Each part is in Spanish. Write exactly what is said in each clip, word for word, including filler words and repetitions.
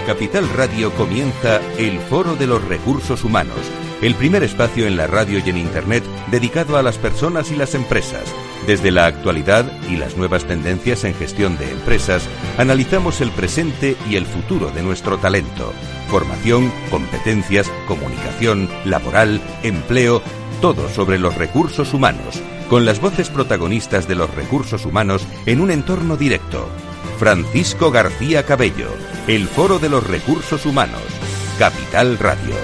Capital Radio comienza el Foro de los Recursos Humanos, el primer espacio en la radio y en Internet dedicado a las personas y las empresas. Desde la actualidad y las nuevas tendencias en gestión de empresas, analizamos el presente y el futuro de nuestro talento. Formación, competencias, comunicación, laboral, empleo, todo sobre los recursos humanos, con las voces protagonistas de los recursos humanos en un entorno directo. Francisco García Cabello, el Foro de los Recursos Humanos, Capital Radio.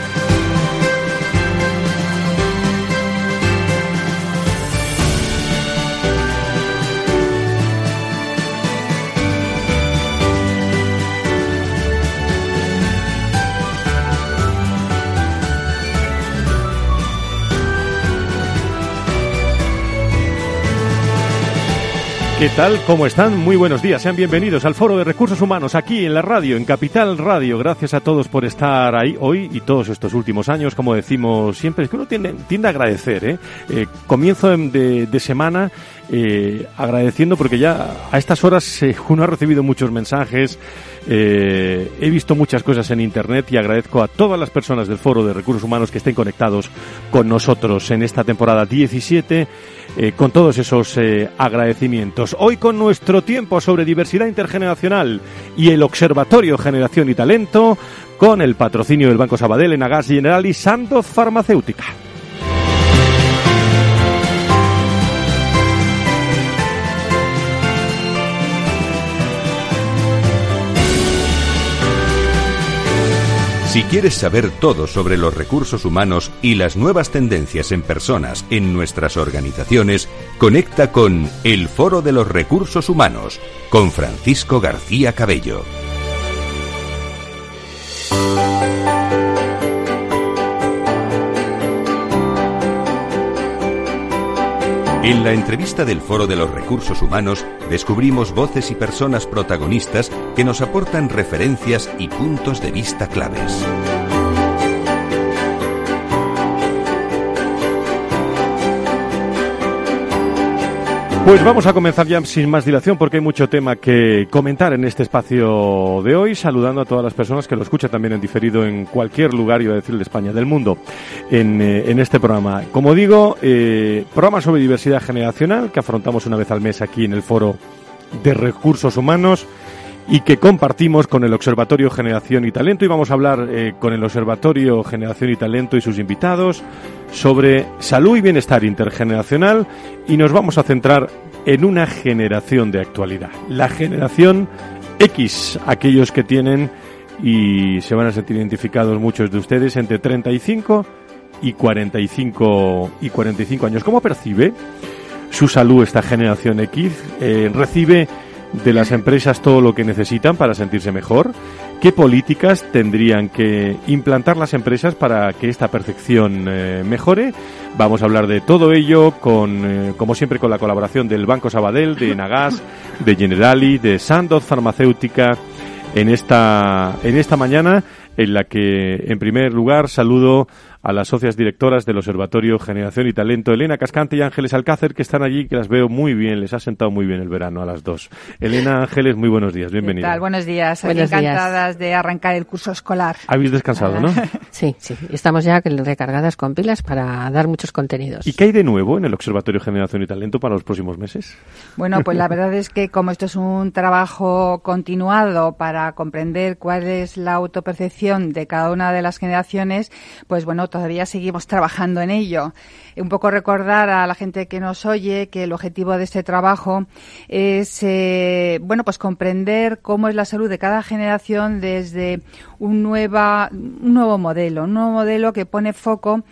¿Qué tal? ¿Cómo están? Muy buenos días. Sean bienvenidos al Foro de Recursos Humanos aquí en la radio, en Capital Radio. Gracias a todos por estar ahí hoy y todos estos últimos años. Como decimos siempre, es que uno tiende, tiende a agradecer, ¿eh? eh comienzo de, de semana eh, agradeciendo porque ya a estas horas eh, uno ha recibido muchos mensajes. Eh, he visto muchas cosas en Internet y agradezco a todas las personas del Foro de Recursos Humanos que estén conectados con nosotros en esta temporada diecisiete, eh, con todos esos eh, agradecimientos. Hoy con nuestro tiempo sobre diversidad intergeneracional y el Observatorio Generación y Talento, con el patrocinio del Banco Sabadell, Enagas, Generali y Sandoz Farmacéutica. Si quieres saber todo sobre los recursos humanos y las nuevas tendencias en personas en nuestras organizaciones, conecta con el Foro de los Recursos Humanos, con Francisco García Cabello. En la entrevista del Foro de los Recursos Humanos descubrimos voces y personas protagonistas que nos aportan referencias y puntos de vista claves. Pues vamos a comenzar ya sin más dilación porque hay mucho tema que comentar en este espacio de hoy, saludando a todas las personas que lo escuchan también en diferido en cualquier lugar, iba a decir de España, del mundo, en, eh, en este programa. Como digo, eh, programa sobre diversidad generacional que afrontamos una vez al mes aquí en el Foro de Recursos Humanos y que compartimos con el Observatorio Generación y Talento, y vamos a hablar eh, con el Observatorio Generación y Talento y sus invitados sobre salud y bienestar intergeneracional, y nos vamos a centrar en una generación de actualidad, la generación X, aquellos que tienen, y se van a sentir identificados muchos de ustedes, entre treinta y cinco y cuarenta y cinco años. ¿Cómo percibe su salud esta generación X? Eh, ¿Recibe de las empresas todo lo que necesitan para sentirse mejor? ¿Qué políticas tendrían que implantar las empresas para que esta percepción eh, mejore? Vamos a hablar de todo ello, con, eh, como siempre, con la colaboración del Banco Sabadell, de Enagas, de Generali, de Sandoz Farmacéutica, en esta, en esta mañana, en la que, en primer lugar, saludo a las socias directoras del Observatorio Generación y Talento, Elena Cascante y Ángeles Alcácer, que están allí, que las veo muy bien, les ha sentado muy bien el verano a las dos. Elena, Ángeles, muy buenos días, bienvenidas. ¿Qué tal? Buenos días, buenos encantadas días. de arrancar el curso escolar. Habéis descansado, ¿no? Sí, sí, estamos ya recargadas con pilas para dar muchos contenidos. ¿Y qué hay de nuevo en el Observatorio Generación y Talento para los próximos meses? Bueno, pues la verdad es que como esto es un trabajo continuado para comprender cuál es la autopercepción de cada una de las generaciones, pues bueno, todavía seguimos trabajando en ello. Un poco recordar a la gente que nos oye que el objetivo de este trabajo es, eh, bueno, pues comprender cómo es la salud de cada generación desde un, nueva, un nuevo modelo, un nuevo modelo que pone foco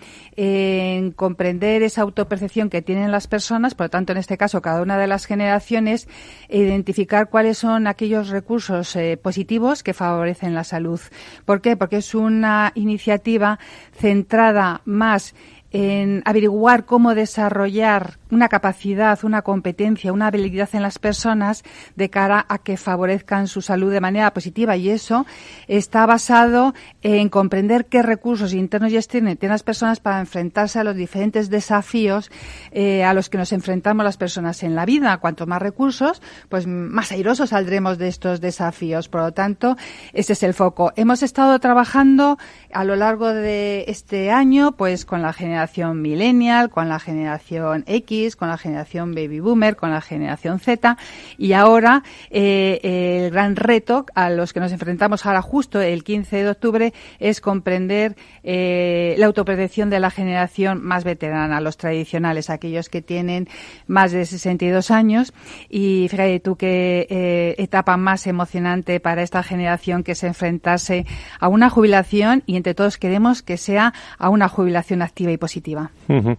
en comprender esa autopercepción que tienen las personas, por lo tanto, en este caso, cada una de las generaciones, e identificar cuáles son aquellos recursos eh, positivos que favorecen la salud. ¿Por qué? Porque es una iniciativa centrada más en averiguar cómo desarrollar una capacidad, una competencia, una habilidad en las personas de cara a que favorezcan su salud de manera positiva, y eso está basado en comprender qué recursos internos y externos tienen las personas para enfrentarse a los diferentes desafíos eh, a los que nos enfrentamos las personas en la vida. Cuanto más recursos, pues más airosos saldremos de estos desafíos. Por lo tanto, ese es el foco. Hemos estado trabajando a lo largo de este año pues con la generación millennial, con la generación X, con la generación baby boomer, con la generación Z, y ahora eh, el gran reto a los que nos enfrentamos ahora justo el quince de octubre es comprender eh, la autoprotección de la generación más veterana, los tradicionales, aquellos que tienen más de sesenta y dos años. Y fíjate tú qué eh, etapa más emocionante para esta generación, que es enfrentarse a una jubilación, y entre todos queremos que sea a una jubilación activa y positiva. Uh-huh.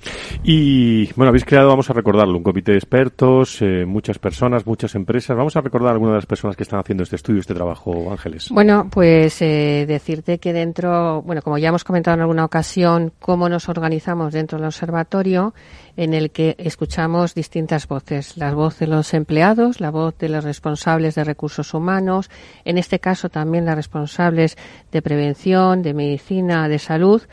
Y bueno, habéis creado, vamos a recordarlo, un comité de expertos, eh, muchas personas, muchas empresas. Vamos a recordar a algunas de las personas que están haciendo este estudio, este trabajo, Ángeles. Bueno, pues eh, decirte que dentro, bueno, como ya hemos comentado en alguna ocasión, cómo nos organizamos dentro del observatorio, en el que escuchamos distintas voces. La voz de los empleados, la voz de los responsables de recursos humanos, en este caso también las responsables de prevención, de medicina, de salud,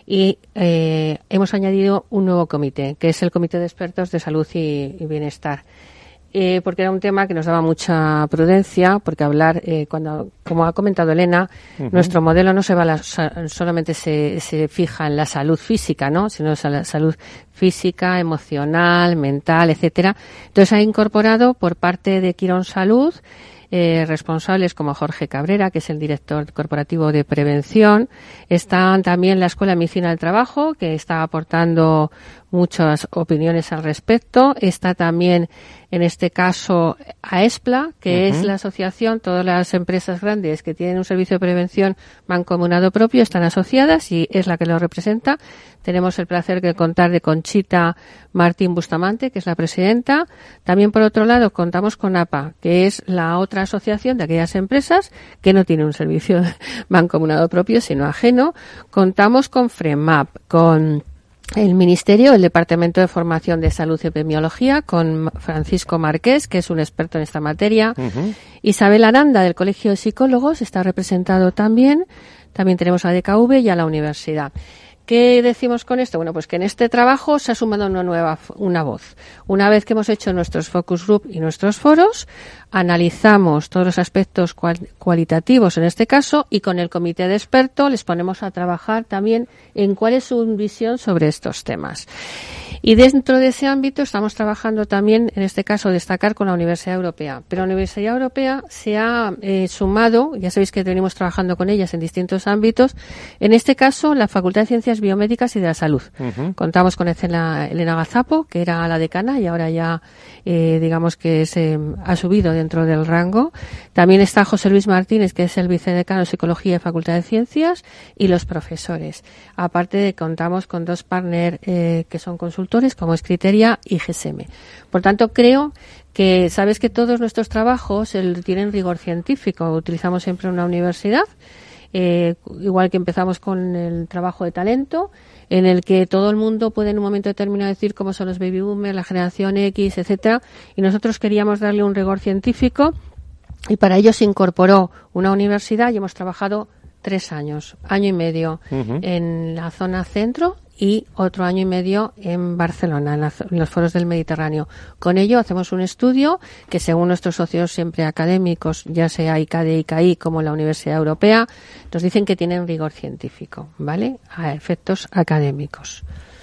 y eh, hemos añadido un nuevo comité, que es el Comité de Expertos de Salud y, y Bienestar. Eh, porque era un tema que nos daba mucha prudencia, porque hablar, eh, cuando, como ha comentado Elena, uh-huh. nuestro modelo no se va a la, solamente se, se fija en la salud física, ¿no? Sino en la salud física, emocional, mental, etcétera. Entonces ha incorporado por parte de Quirón Salud Eh, responsables como Jorge Cabrera, que es el director corporativo de prevención. Están también la Escuela de Medicina del Trabajo, que está aportando muchas opiniones al respecto. Está también, en este caso, AESPLA, que uh-huh. es la asociación, todas las empresas grandes que tienen un servicio de prevención mancomunado propio están asociadas y es la que lo representa. Tenemos el placer de contar de Conchita Martín Bustamante, que es la presidenta. También, por otro lado, contamos con APA, que es la otra asociación de aquellas empresas que no tienen un servicio mancomunado propio, sino ajeno. Contamos con FREMAP, con el Ministerio, el Departamento de Formación de Salud y Epidemiología, con Francisco Marqués, que es un experto en esta materia. Uh-huh. Isabel Aranda, del Colegio de Psicólogos, está representado también. También tenemos a D K V y a la universidad. ¿Qué decimos con esto? Bueno, pues que en este trabajo se ha sumado una nueva una voz. Una vez que hemos hecho nuestros focus group y nuestros foros, analizamos todos los aspectos cual, cualitativos en este caso, y con el comité de expertos les ponemos a trabajar también en cuál es su visión sobre estos temas. Y dentro de ese ámbito estamos trabajando también, en este caso, destacar con la Universidad Europea. Pero la Universidad Europea se ha eh, sumado, ya sabéis que venimos trabajando con ellas en distintos ámbitos, en este caso la Facultad de Ciencias Biomédicas y de la Salud. Uh-huh. Contamos con Elena, Elena Gazapo, que era la decana y ahora ya, eh, digamos que se ha subido dentro del rango. También está José Luis Martínez, que es el vicedecano de Psicología de Facultad de Ciencias, y los profesores. Aparte de contamos con dos partners eh, que son consultores, como es Criteria y G S M. Por tanto, creo que sabes que todos nuestros trabajos el, tienen rigor científico. Utilizamos siempre una universidad, eh, igual que empezamos con el trabajo de talento, en el que todo el mundo puede en un momento determinado decir cómo son los baby boomers, la generación X, etcétera. Y nosotros queríamos darle un rigor científico, y para ello se incorporó una universidad y hemos trabajado tres años, año y medio uh-huh. en la zona centro y otro año y medio en Barcelona, en, la, en los foros del Mediterráneo. Con ello hacemos un estudio que, según nuestros socios siempre académicos, ya sea I C A D E, I C A I como la Universidad Europea, nos dicen que tienen rigor científico, ¿vale? A efectos académicos.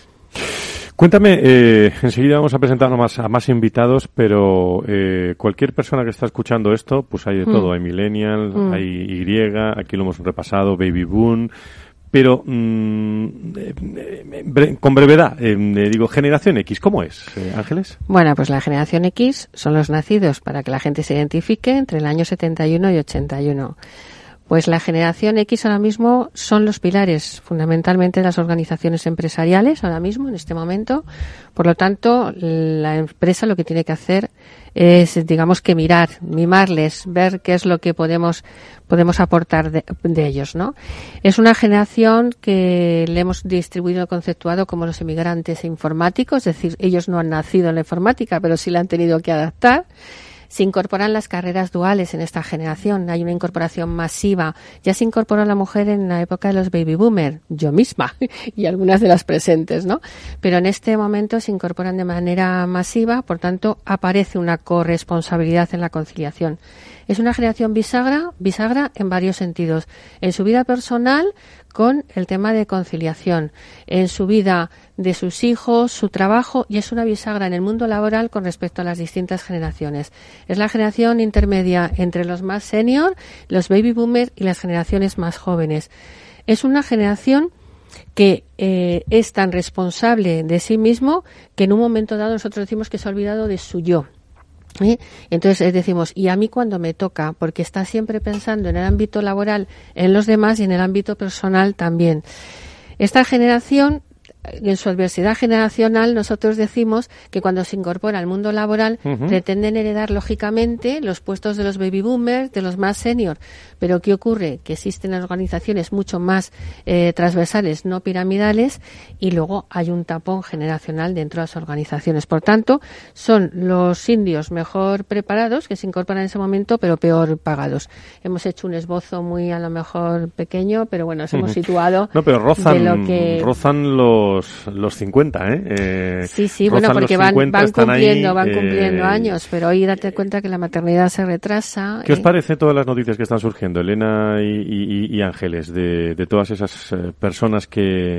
Cuéntame, eh, enseguida vamos a presentar a más, a más invitados, pero eh, cualquier persona que está escuchando esto, pues hay de mm. todo. Hay millennial, mm. hay Y, aquí lo hemos repasado, baby boom. Pero, mmm, eh, bre- con brevedad, eh, digo, generación X, ¿cómo es, eh, Ángeles? Bueno, pues la generación X son los nacidos, para que la gente se identifique, entre el año setenta y uno y ochenta y uno. Pues la generación X ahora mismo son los pilares fundamentalmente de las organizaciones empresariales ahora mismo, en este momento. Por lo tanto, la empresa lo que tiene que hacer es, digamos que mirar, mimarles, ver qué es lo que podemos podemos aportar de, de ellos, ¿no? Es una generación que le hemos distribuido, conceptuado como los emigrantes informáticos, es decir, ellos no han nacido en la informática, pero sí la han tenido que adaptar. Se incorporan las carreras duales en esta generación. Hay una incorporación masiva. Ya se incorporó la mujer en la época de los baby boomers, yo misma y algunas de las presentes, ¿no? Pero en este momento se incorporan de manera masiva, por tanto, aparece una corresponsabilidad en la conciliación. Es una generación bisagra, bisagra en varios sentidos. En su vida personal, con el tema de conciliación, en su vida de sus hijos, su trabajo, y es una bisagra en el mundo laboral con respecto a las distintas generaciones. Es la generación intermedia entre los más senior, los baby boomers y las generaciones más jóvenes. Es una generación que eh, es tan responsable de sí mismo que en un momento dado nosotros decimos que se ha olvidado de su yo. ¿Eh? Entonces decimos, y a mí cuando me toca, porque está siempre pensando en el ámbito laboral, en los demás y en el ámbito personal también. Esta generación, en su adversidad generacional, nosotros decimos que cuando se incorpora al mundo laboral, uh-huh. pretenden heredar lógicamente los puestos de los baby boomers, de los más senior. Pero ¿qué ocurre? Que existen organizaciones mucho más eh, transversales, no piramidales, y luego hay un tapón generacional dentro de las organizaciones. Por tanto, son los indios mejor preparados que se incorporan en ese momento, pero peor pagados. Hemos hecho un esbozo muy, a lo mejor, pequeño, pero bueno, nos hemos uh-huh. situado no, pero rozan, de lo que... rozan los, los cincuenta, ¿eh? eh sí, sí, bueno, porque van, van cumpliendo, ahí, van cumpliendo eh... años, pero hoy date cuenta que la maternidad se retrasa. ¿Qué eh... os parece todas las noticias que están surgiendo, Elena y, y, y Ángeles, de, de todas esas eh, personas que,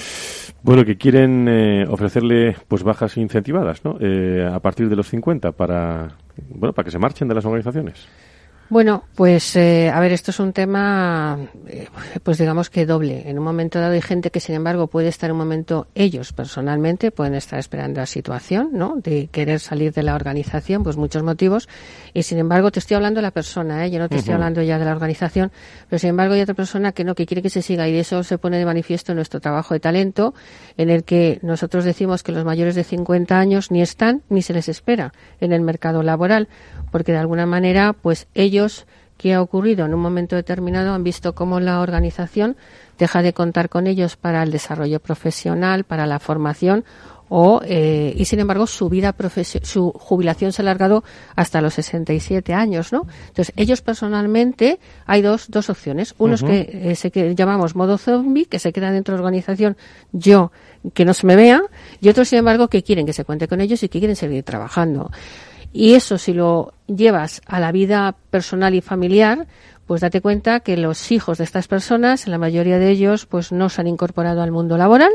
mm. bueno, que quieren eh, ofrecerle pues bajas incentivadas, ¿no? Eh, a partir de los cincuenta para, bueno, para que se marchen de las organizaciones? Bueno, pues eh, a ver, esto es un tema, eh, pues digamos que doble. En un momento dado hay gente que, sin embargo, puede estar en un momento, ellos personalmente pueden estar esperando la situación, ¿no? De querer salir de la organización, pues muchos motivos. Y sin embargo, te estoy hablando de la persona, ¿eh? Yo no te uh-huh. estoy hablando ya de la organización, pero sin embargo hay otra persona que no, que quiere que se siga, y de eso se pone de manifiesto en nuestro trabajo de talento, en el que nosotros decimos que los mayores de cincuenta años ni están ni se les espera en el mercado laboral, porque de alguna manera, pues ellos Ellos, ¿qué ha ocurrido? En un momento determinado han visto cómo la organización deja de contar con ellos para el desarrollo profesional, para la formación, o eh, y sin embargo su vida profesio- su jubilación se ha alargado hasta los sesenta y siete años, ¿no? Entonces ellos personalmente hay dos dos opciones. Uno es uh-huh. que eh, se que llamamos modo zombie, que se queda dentro de la organización, yo que no se me vea, y otros sin embargo que quieren que se cuente con ellos y que quieren seguir trabajando. Y eso, si lo llevas a la vida personal y familiar, pues date cuenta que los hijos de estas personas, la mayoría de ellos, pues no se han incorporado al mundo laboral,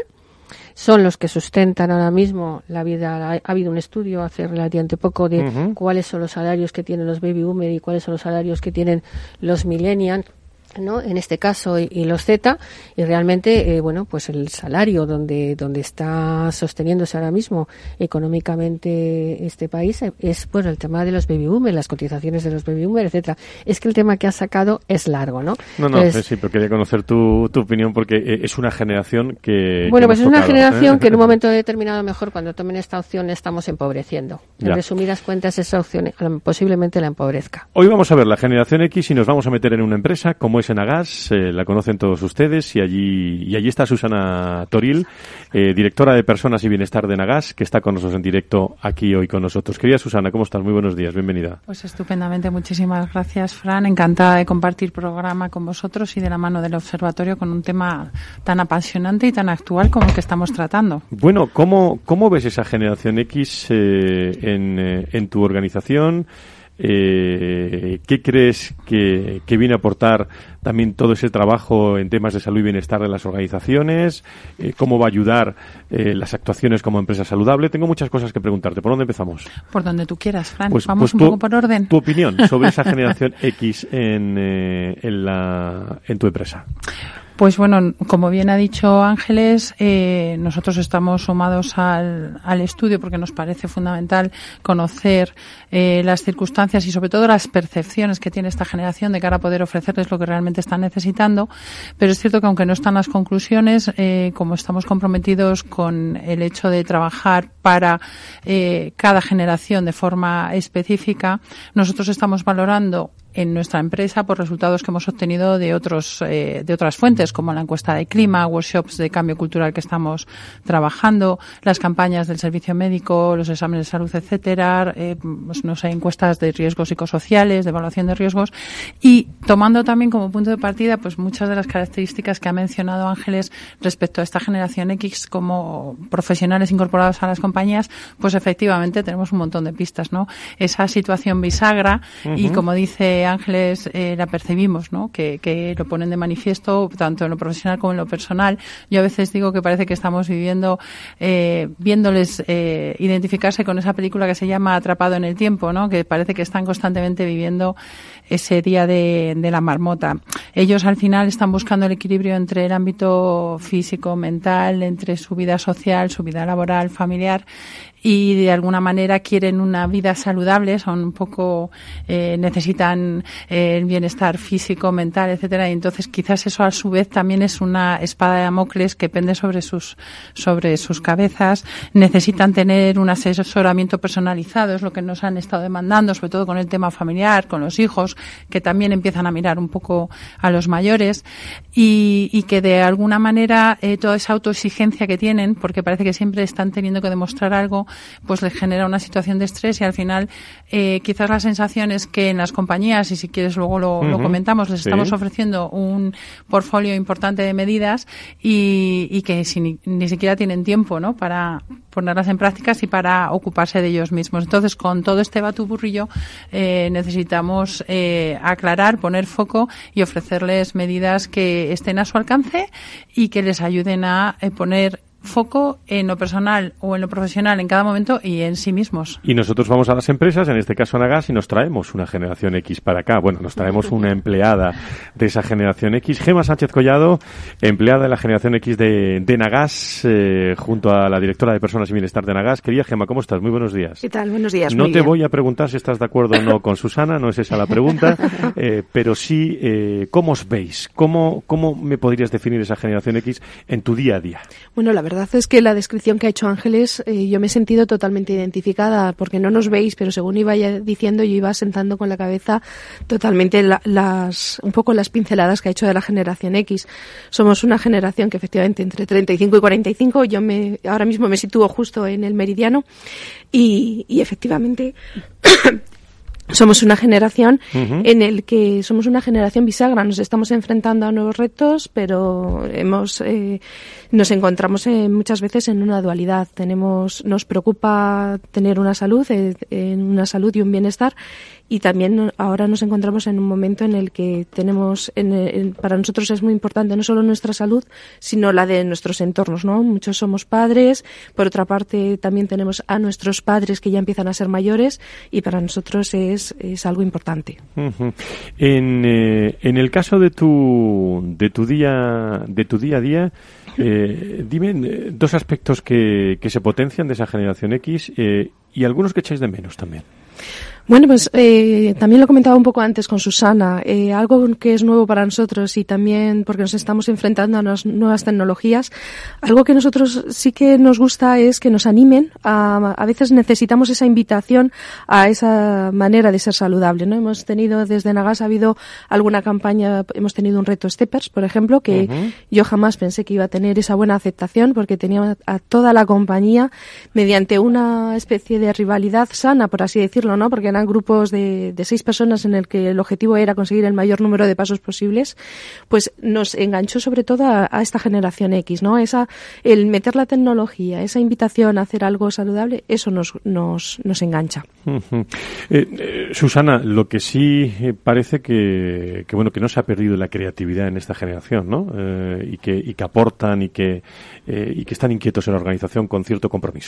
son los que sustentan ahora mismo la vida. Ha, ha habido un estudio hace relativamente poco de uh-huh. cuáles son los salarios que tienen los baby boomers y cuáles son los salarios que tienen los millennials, ¿no? En este caso y, y los Z, y realmente eh, bueno, pues el salario donde donde está sosteniéndose ahora mismo económicamente este país es bueno el tema de los baby boomers, las cotizaciones de los baby boomers, etcétera. Es que el tema que has sacado es largo, ¿no? No, no, Entonces, sí, pero quería conocer tu, tu opinión porque es una generación que bueno, que pues es tocado, una generación ¿eh? que en un momento determinado, mejor cuando tomen esta opción, estamos empobreciendo. En ya. resumidas cuentas, esa opción posiblemente la empobrezca. Hoy vamos a ver la generación X y nos vamos a meter en una empresa como es Enagas, eh, la conocen todos ustedes, y allí y allí está Susana Toril, eh, directora de Personas y Bienestar de Enagas, que está con nosotros en directo aquí hoy con nosotros. Querida Susana, ¿cómo estás? Muy buenos días, bienvenida. Pues estupendamente, muchísimas gracias, Fran. Encantada de compartir programa con vosotros y de la mano del Observatorio con un tema tan apasionante y tan actual como el que estamos tratando. Bueno, ¿cómo, cómo ves esa generación X eh, en, eh, en tu organización? Eh, ¿Qué crees que, que viene a aportar también todo ese trabajo en temas de salud y bienestar de las organizaciones? Eh, ¿Cómo va a ayudar eh, las actuaciones como empresa saludable? Tengo muchas cosas que preguntarte. ¿Por dónde empezamos? Por donde tú quieras, Fran. Pues, Vamos pues un tu, poco por orden. Tu opinión sobre esa generación X en, eh, en, la, en tu empresa. Pues bueno, como bien ha dicho Ángeles, eh, nosotros estamos sumados al, al estudio porque nos parece fundamental conocer eh, las circunstancias y sobre todo las percepciones que tiene esta generación de cara a poder ofrecerles lo que realmente están necesitando. Pero es cierto que aunque no están las conclusiones, eh, como estamos comprometidos con el hecho de trabajar para eh, cada generación de forma específica, nosotros estamos valorando en nuestra empresa por resultados que hemos obtenido de otros eh, de otras fuentes, como la encuesta de clima, workshops de cambio cultural que estamos trabajando, las campañas del servicio médico, los exámenes de salud, etcétera, eh, pues, no sé, encuestas de riesgos psicosociales, de evaluación de riesgos, y tomando también como punto de partida pues muchas de las características que ha mencionado Ángeles respecto a esta generación X como profesionales incorporados a las compañías, pues efectivamente tenemos un montón de pistas, ¿no? Esa situación bisagra, uh-huh. y como dice Ángeles, eh, la percibimos, ¿no? Que, que lo ponen de manifiesto tanto en lo profesional como en lo personal. Yo a veces digo que parece que estamos viviendo, eh, viéndoles eh, identificarse con esa película que se llama Atrapado en el tiempo, ¿no? Que parece que están constantemente viviendo ese día de, de la marmota. Ellos al final están buscando el equilibrio entre el ámbito físico, mental, entre su vida social, su vida laboral, familiar, y de alguna manera quieren una vida saludable, son un poco, eh, necesitan eh, el bienestar físico, mental, etcétera, y entonces quizás eso a su vez también es una espada de Damocles que pende sobre sus, sobre sus cabezas. Necesitan tener un asesoramiento personalizado, es lo que nos han estado demandando, sobre todo con el tema familiar, con los hijos, que también empiezan a mirar un poco a los mayores, y, y que de alguna manera eh, toda esa autoexigencia que tienen, porque parece que siempre están teniendo que demostrar algo, pues les genera una situación de estrés, y al final eh, quizás la sensación es que en las compañías, y si quieres luego lo, uh-huh. lo comentamos, les sí. estamos ofreciendo un portfolio importante de medidas y, y que si ni, ni siquiera tienen tiempo, ¿no?, para ponerlas en prácticas y para ocuparse de ellos mismos. Entonces, con todo este batuburrillo eh, necesitamos eh, aclarar, poner foco y ofrecerles medidas que estén a su alcance y que les ayuden a eh, poner foco en lo personal o en lo profesional en cada momento y en sí mismos. Y nosotros vamos a las empresas, en este caso a Nagas, y nos traemos una generación X para acá. Bueno, nos traemos una empleada de esa generación X. Gema Sánchez Collado, empleada de la generación X de, de Nagas, eh, junto a la directora de Personas y Bienestar de Nagas. Querida Gema, ¿cómo estás? Muy buenos días. ¿Qué tal? Buenos días. No Muy te bien. voy a preguntar si estás de acuerdo o no con Susana, no es esa la pregunta, eh, pero sí, eh, ¿cómo os veis? ¿Cómo, ¿Cómo me podrías definir esa generación X en tu día a día? Bueno, la verdad es que la descripción que ha hecho Ángeles, eh, yo me he sentido totalmente identificada, porque no nos veis, pero según iba ya diciendo, yo iba sentando con la cabeza totalmente la, las, un poco las pinceladas que ha hecho de la generación X. Somos una generación que efectivamente entre treinta y cinco y cuarenta y cinco, yo me, ahora mismo me sitúo justo en el meridiano, y, y efectivamente somos una generación uh-huh. en el que somos una generación bisagra, nos estamos enfrentando a nuevos retos, pero hemos eh, nos encontramos eh, muchas veces en una dualidad. Tenemos, nos preocupa tener una salud, eh, en una salud y un bienestar, y también ahora nos encontramos en un momento en el que tenemos, en, en, para nosotros es muy importante no solo nuestra salud, sino la de nuestros entornos, ¿no? Muchos somos padres, por otra parte también tenemos a nuestros padres que ya empiezan a ser mayores, y para nosotros es, es algo importante. Uh-huh. En, eh, en el caso de tu, de tu día, de tu día a día, eh, dime eh, dos aspectos que, que se potencian de esa generación X eh, y algunos que echáis de menos también. Bueno, pues eh, también lo comentaba un poco antes con Susana, eh, algo que es nuevo para nosotros y también porque nos estamos enfrentando a las nuevas tecnologías, algo que nosotros sí que nos gusta es que nos animen, a, a veces necesitamos esa invitación a esa manera de ser saludable, ¿no? Hemos tenido desde Nagas, ha habido alguna campaña, hemos tenido un reto Steppers, por ejemplo, que uh-huh. yo jamás pensé que iba a tener esa buena aceptación, porque tenía a toda la compañía mediante una especie de rivalidad sana, por así decirlo, ¿no? Porque eran grupos de, de seis personas en el que el objetivo era conseguir el mayor número de pasos posibles, pues nos enganchó sobre todo a, a esta generación X, ¿no? Esa, el meter la tecnología, esa invitación a hacer algo saludable, eso nos, nos, nos engancha. Uh-huh. Eh, eh, Susana, lo que sí parece que, que bueno, que no se ha perdido la creatividad en esta generación, ¿no? Eh, y que, y que aportan y que, eh, y que están inquietos en la organización con cierto compromiso, ¿no?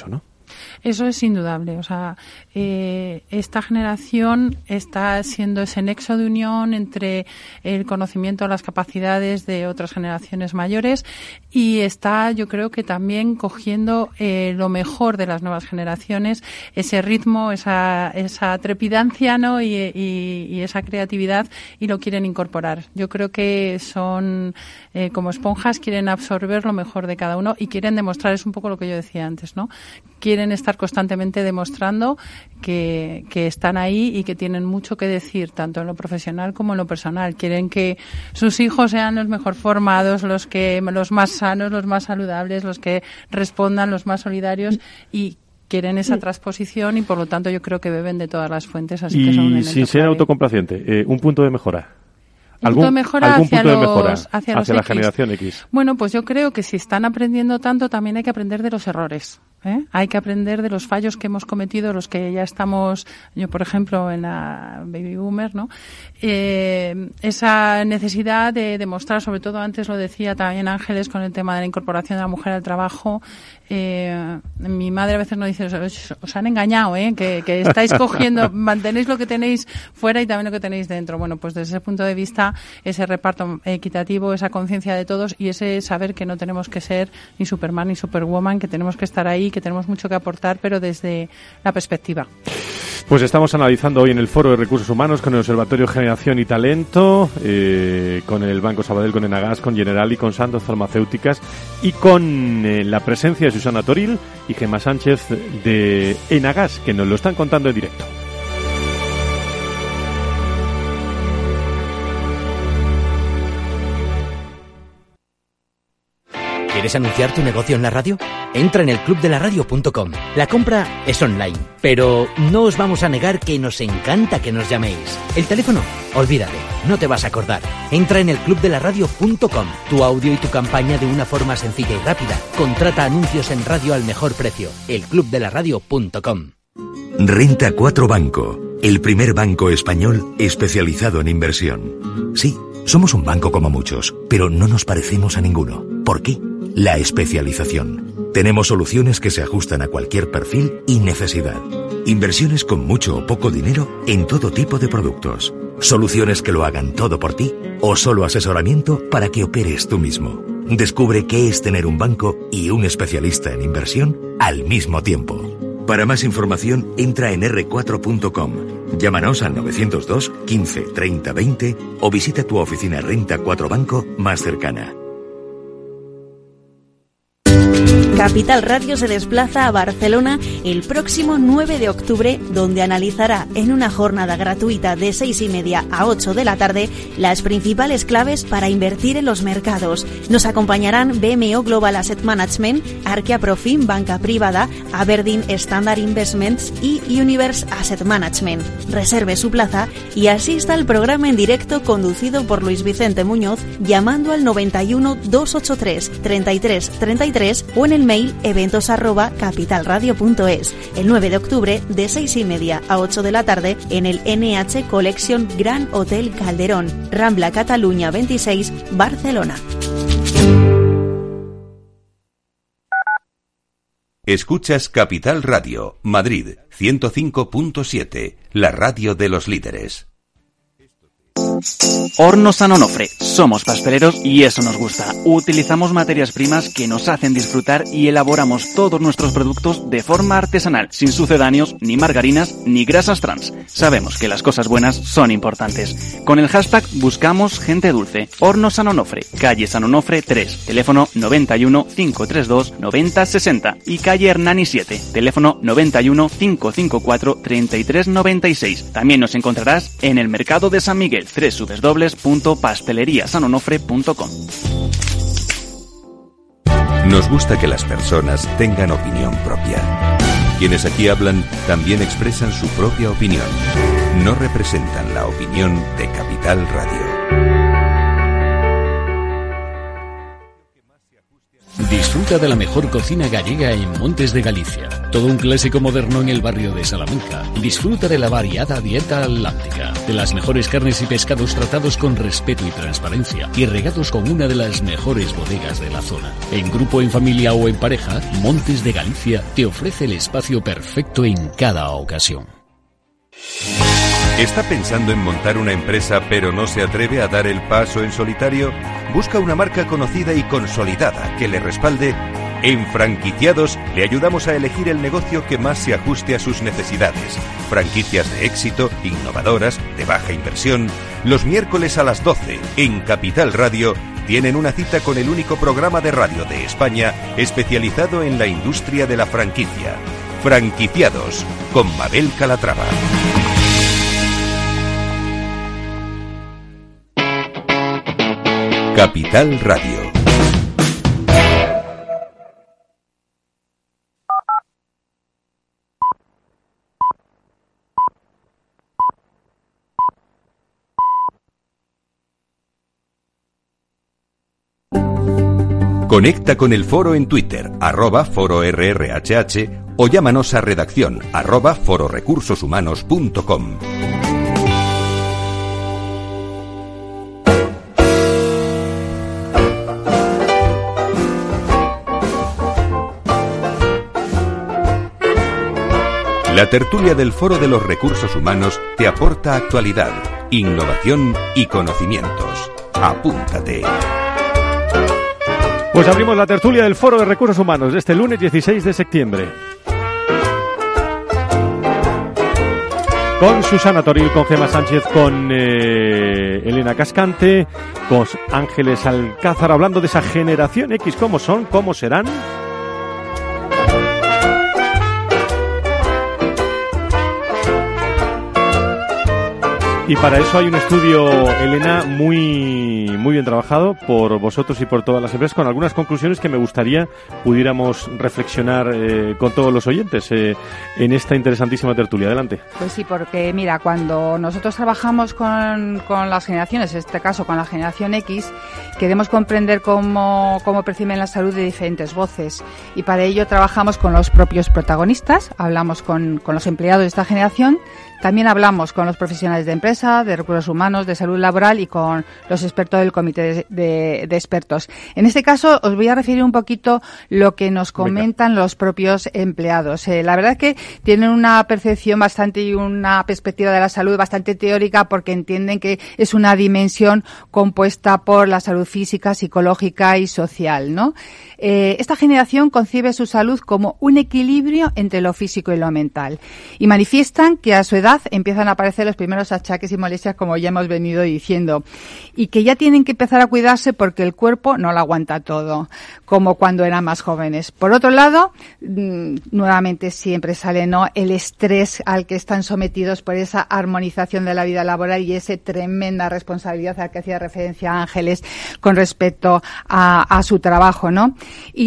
Eso es indudable. O sea, eh, esta generación está siendo ese nexo de unión entre el conocimiento, las capacidades de otras generaciones mayores y está, yo creo que también cogiendo eh, lo mejor de las nuevas generaciones, ese ritmo, esa, esa trepidancia, ¿no? Y, y, y esa creatividad y lo quieren incorporar. Yo creo que son eh, como esponjas, quieren absorber lo mejor de cada uno y quieren demostrar, es un poco lo que yo decía antes, ¿no? Quieren estar constantemente demostrando que, que están ahí y que tienen mucho que decir, tanto en lo profesional como en lo personal. Quieren que sus hijos sean los mejor formados, los que los más sanos, los más saludables, los que respondan, los más solidarios y quieren esa transposición y por lo tanto yo creo que beben de todas las fuentes. Así y que son un elemento sin ser clave. autocomplaciente, eh, un punto de mejora. ¿Algún punto de mejora algún hacia punto los, de mejora hacia, hacia los la X? generación X. Bueno, pues yo creo que si están aprendiendo tanto, también hay que aprender de los errores. ¿Eh? Hay que aprender de los fallos que hemos cometido, los que ya estamos, yo por ejemplo, en la Baby Boomer, ¿no? Eh, esa necesidad de demostrar, sobre todo antes lo decía también Ángeles con el tema de la incorporación de la mujer al trabajo. Eh, mi madre a veces nos dice, os, os han engañado, ¿eh? Que, que estáis cogiendo, mantenéis lo que tenéis fuera y también lo que tenéis dentro. Bueno, pues desde ese punto de vista, ese reparto equitativo, esa conciencia de todos y ese saber que no tenemos que ser ni Superman ni Superwoman, que tenemos que estar ahí, que tenemos mucho que aportar, pero desde la perspectiva. Pues estamos analizando hoy en el Foro de Recursos Humanos con el Observatorio Generación y Talento, eh, con el Banco Sabadell, con Enagas, con Generali, con Sandoz Farmacéuticas y con eh, la presencia de Susana Toril y Gemma Sánchez de Enagas, que nos lo están contando en directo. ¿Quieres anunciar tu negocio en la radio? Entra en el club de la radio punto com. La compra es online, pero no os vamos a negar que nos encanta que nos llaméis. El teléfono, olvídate, no te vas a acordar. Entra en el club de la radio punto com. Tu audio y tu campaña de una forma sencilla y rápida. Contrata anuncios en radio al mejor precio. el club de la radio punto com. Renta cuatro Banco, el primer banco español especializado en inversión. Sí, somos un banco como muchos, pero no nos parecemos a ninguno. ¿Por qué? La especialización. Tenemos soluciones que se ajustan a cualquier perfil y necesidad. Inversiones con mucho o poco dinero en todo tipo de productos. Soluciones que lo hagan todo por ti o solo asesoramiento para que operes tú mismo. Descubre qué es tener un banco y un especialista en inversión al mismo tiempo. Para más información, entra en erre cuatro punto com. Llámanos al novecientos dos, quince, treinta, veinte o visita tu oficina Renta cuatro Banco más cercana. Capital Radio se desplaza a Barcelona el próximo nueve de octubre, donde analizará en una jornada gratuita de seis y media a ocho de la tarde las principales claves para invertir en los mercados. Nos acompañarán B M O Global Asset Management, Arquia Profim Banca Privada, Aberdeen Standard Investments y Universe Asset Management. Reserve su plaza y asista al programa en directo conducido por Luis Vicente Muñoz llamando al noventa y uno, doscientos ochenta y tres, treinta y tres treinta y tres o en el mail eventos arroba capitalradio punto es. El nueve de octubre de seis y media a ocho de la tarde en el N H Collection Gran Hotel Calderón, Rambla Cataluña veintiséis, Barcelona. Escuchas Capital Radio, Madrid, ciento cinco punto siete, la radio de los líderes. Hornos San Onofre. Somos pasteleros y eso nos gusta. Utilizamos materias primas que nos hacen disfrutar y elaboramos todos nuestros productos de forma artesanal, sin sucedáneos, ni margarinas, ni grasas trans. Sabemos que las cosas buenas son importantes. Con el hashtag buscamos gente dulce. Hornos San Onofre, calle San Onofre tres, teléfono noventa y uno, cinco tres dos, noventa sesenta y calle Hernani siete, teléfono noventa y uno, cinco cinco cuatro, treinta y tres noventa y seis. También nos encontrarás en el Mercado de San Miguel, doble u doble u doble u punto pastelería san onofre punto com. Nos gusta que las personas tengan opinión propia. Quienes aquí hablan también expresan su propia opinión. No representan la opinión de Capital Radio. Disfruta de la mejor cocina gallega en Montes de Galicia. Todo un clásico moderno en el barrio de Salamanca. Disfruta de la variada dieta atlántica, de las mejores carnes y pescados tratados con respeto y transparencia y regados con una de las mejores bodegas de la zona. En grupo, en familia o en pareja, Montes de Galicia te ofrece el espacio perfecto en cada ocasión. ¿Está pensando en montar una empresa pero no se atreve a dar el paso en solitario? ¿Busca una marca conocida y consolidada que le respalde? En Franquiciados le ayudamos a elegir el negocio que más se ajuste a sus necesidades. Franquicias de éxito, innovadoras, de baja inversión. Los miércoles a las doce, en Capital Radio, tienen una cita con el único programa de radio de España especializado en la industria de la franquicia. Franquiciados, con Mabel Calatrava. Capital Radio. Conecta con el foro en Twitter, arroba foro R R H H, o llámanos a redacción, arroba fororecursoshumanos punto com. La tertulia del Foro de los Recursos Humanos te aporta actualidad, innovación y conocimientos. Apúntate. Pues abrimos la tertulia del Foro de Recursos Humanos de este lunes dieciséis de septiembre. Con Susana Toril, con Gemma Sánchez, con eh, Elena Cascante, con Ángeles Alcázar, hablando de esa generación X, cómo son, cómo serán. Y para eso hay un estudio, Elena, muy muy bien trabajado por vosotros y por todas las empresas, con algunas conclusiones que me gustaría pudiéramos reflexionar eh, con todos los oyentes eh, en esta interesantísima tertulia. Adelante. Pues sí, porque mira, cuando nosotros trabajamos con, con las generaciones, en este caso con la generación X, queremos comprender cómo, cómo perciben la salud de diferentes voces. Y para ello trabajamos con los propios protagonistas, hablamos con, con los empleados de esta generación. También hablamos con los profesionales de empresa, de recursos humanos, de salud laboral y con los expertos del comité de, de, de expertos. En este caso os voy a referir un poquito lo que nos comentan Venga. los propios empleados. Eh, la verdad es que tienen una percepción bastante y una perspectiva de la salud bastante teórica, porque entienden que es una dimensión compuesta por la salud física, psicológica y social, ¿no? Eh, esta generación concibe su salud como un equilibrio entre lo físico y lo mental, y manifiestan que a su edad empiezan a aparecer los primeros achaques y molestias, como ya hemos venido diciendo, y que ya tienen que empezar a cuidarse porque el cuerpo no lo aguanta todo, como cuando eran más jóvenes. Por otro lado, mmm, nuevamente siempre sale, ¿no?, el estrés al que están sometidos por esa armonización de la vida laboral y esa tremenda responsabilidad al que hacía referencia Ángeles con respecto a, a su trabajo, ¿no?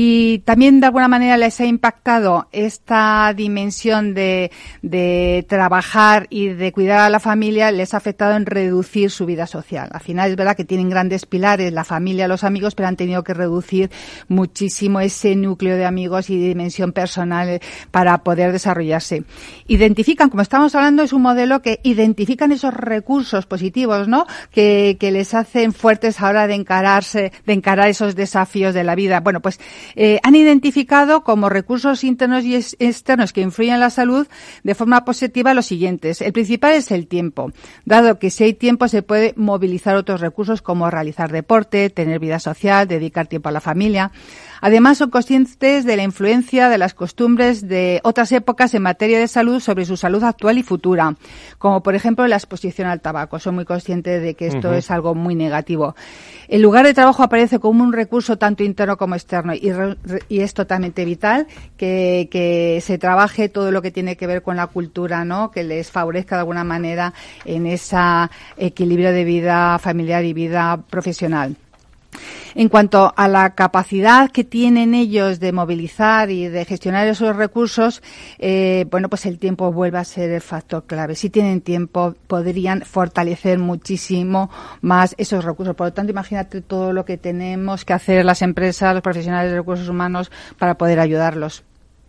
Y también de alguna manera les ha impactado esta dimensión de, de trabajar y de cuidar a la familia, les ha afectado en reducir su vida social. Al final es verdad que tienen grandes pilares, la familia, los amigos, pero han tenido que reducir muchísimo ese núcleo de amigos y de dimensión personal para poder desarrollarse. Identifican, como estamos hablando, es un modelo que identifican esos recursos positivos, ¿no?, que, que les hacen fuertes a la hora de encararse, de encarar esos desafíos de la vida. Bueno, pues eh, han identificado como recursos internos y ex- externos que influyen en la salud de forma positiva los siguientes. El principal es el tiempo, dado que si hay tiempo se puede movilizar otros recursos como realizar deporte, tener vida social, dedicar tiempo a la familia. Además, son conscientes de la influencia de las costumbres de otras épocas en materia de salud sobre su salud actual y futura, como por ejemplo la exposición al tabaco. Son muy conscientes de que esto uh-huh. es algo muy negativo. El lugar de trabajo aparece como un recurso tanto interno como externo, y, re, y es totalmente vital que, que se trabaje todo lo que tiene que ver con la cultura, ¿no?, que les favorezca de alguna manera en ese equilibrio de vida familiar y vida profesional. En cuanto a la capacidad que tienen ellos de movilizar y de gestionar esos recursos, eh, bueno, pues el tiempo vuelve a ser el factor clave. Si tienen tiempo, podrían fortalecer muchísimo más esos recursos. Por lo tanto, imagínate todo lo que tenemos que hacer las empresas, los profesionales de recursos humanos para poder ayudarlos.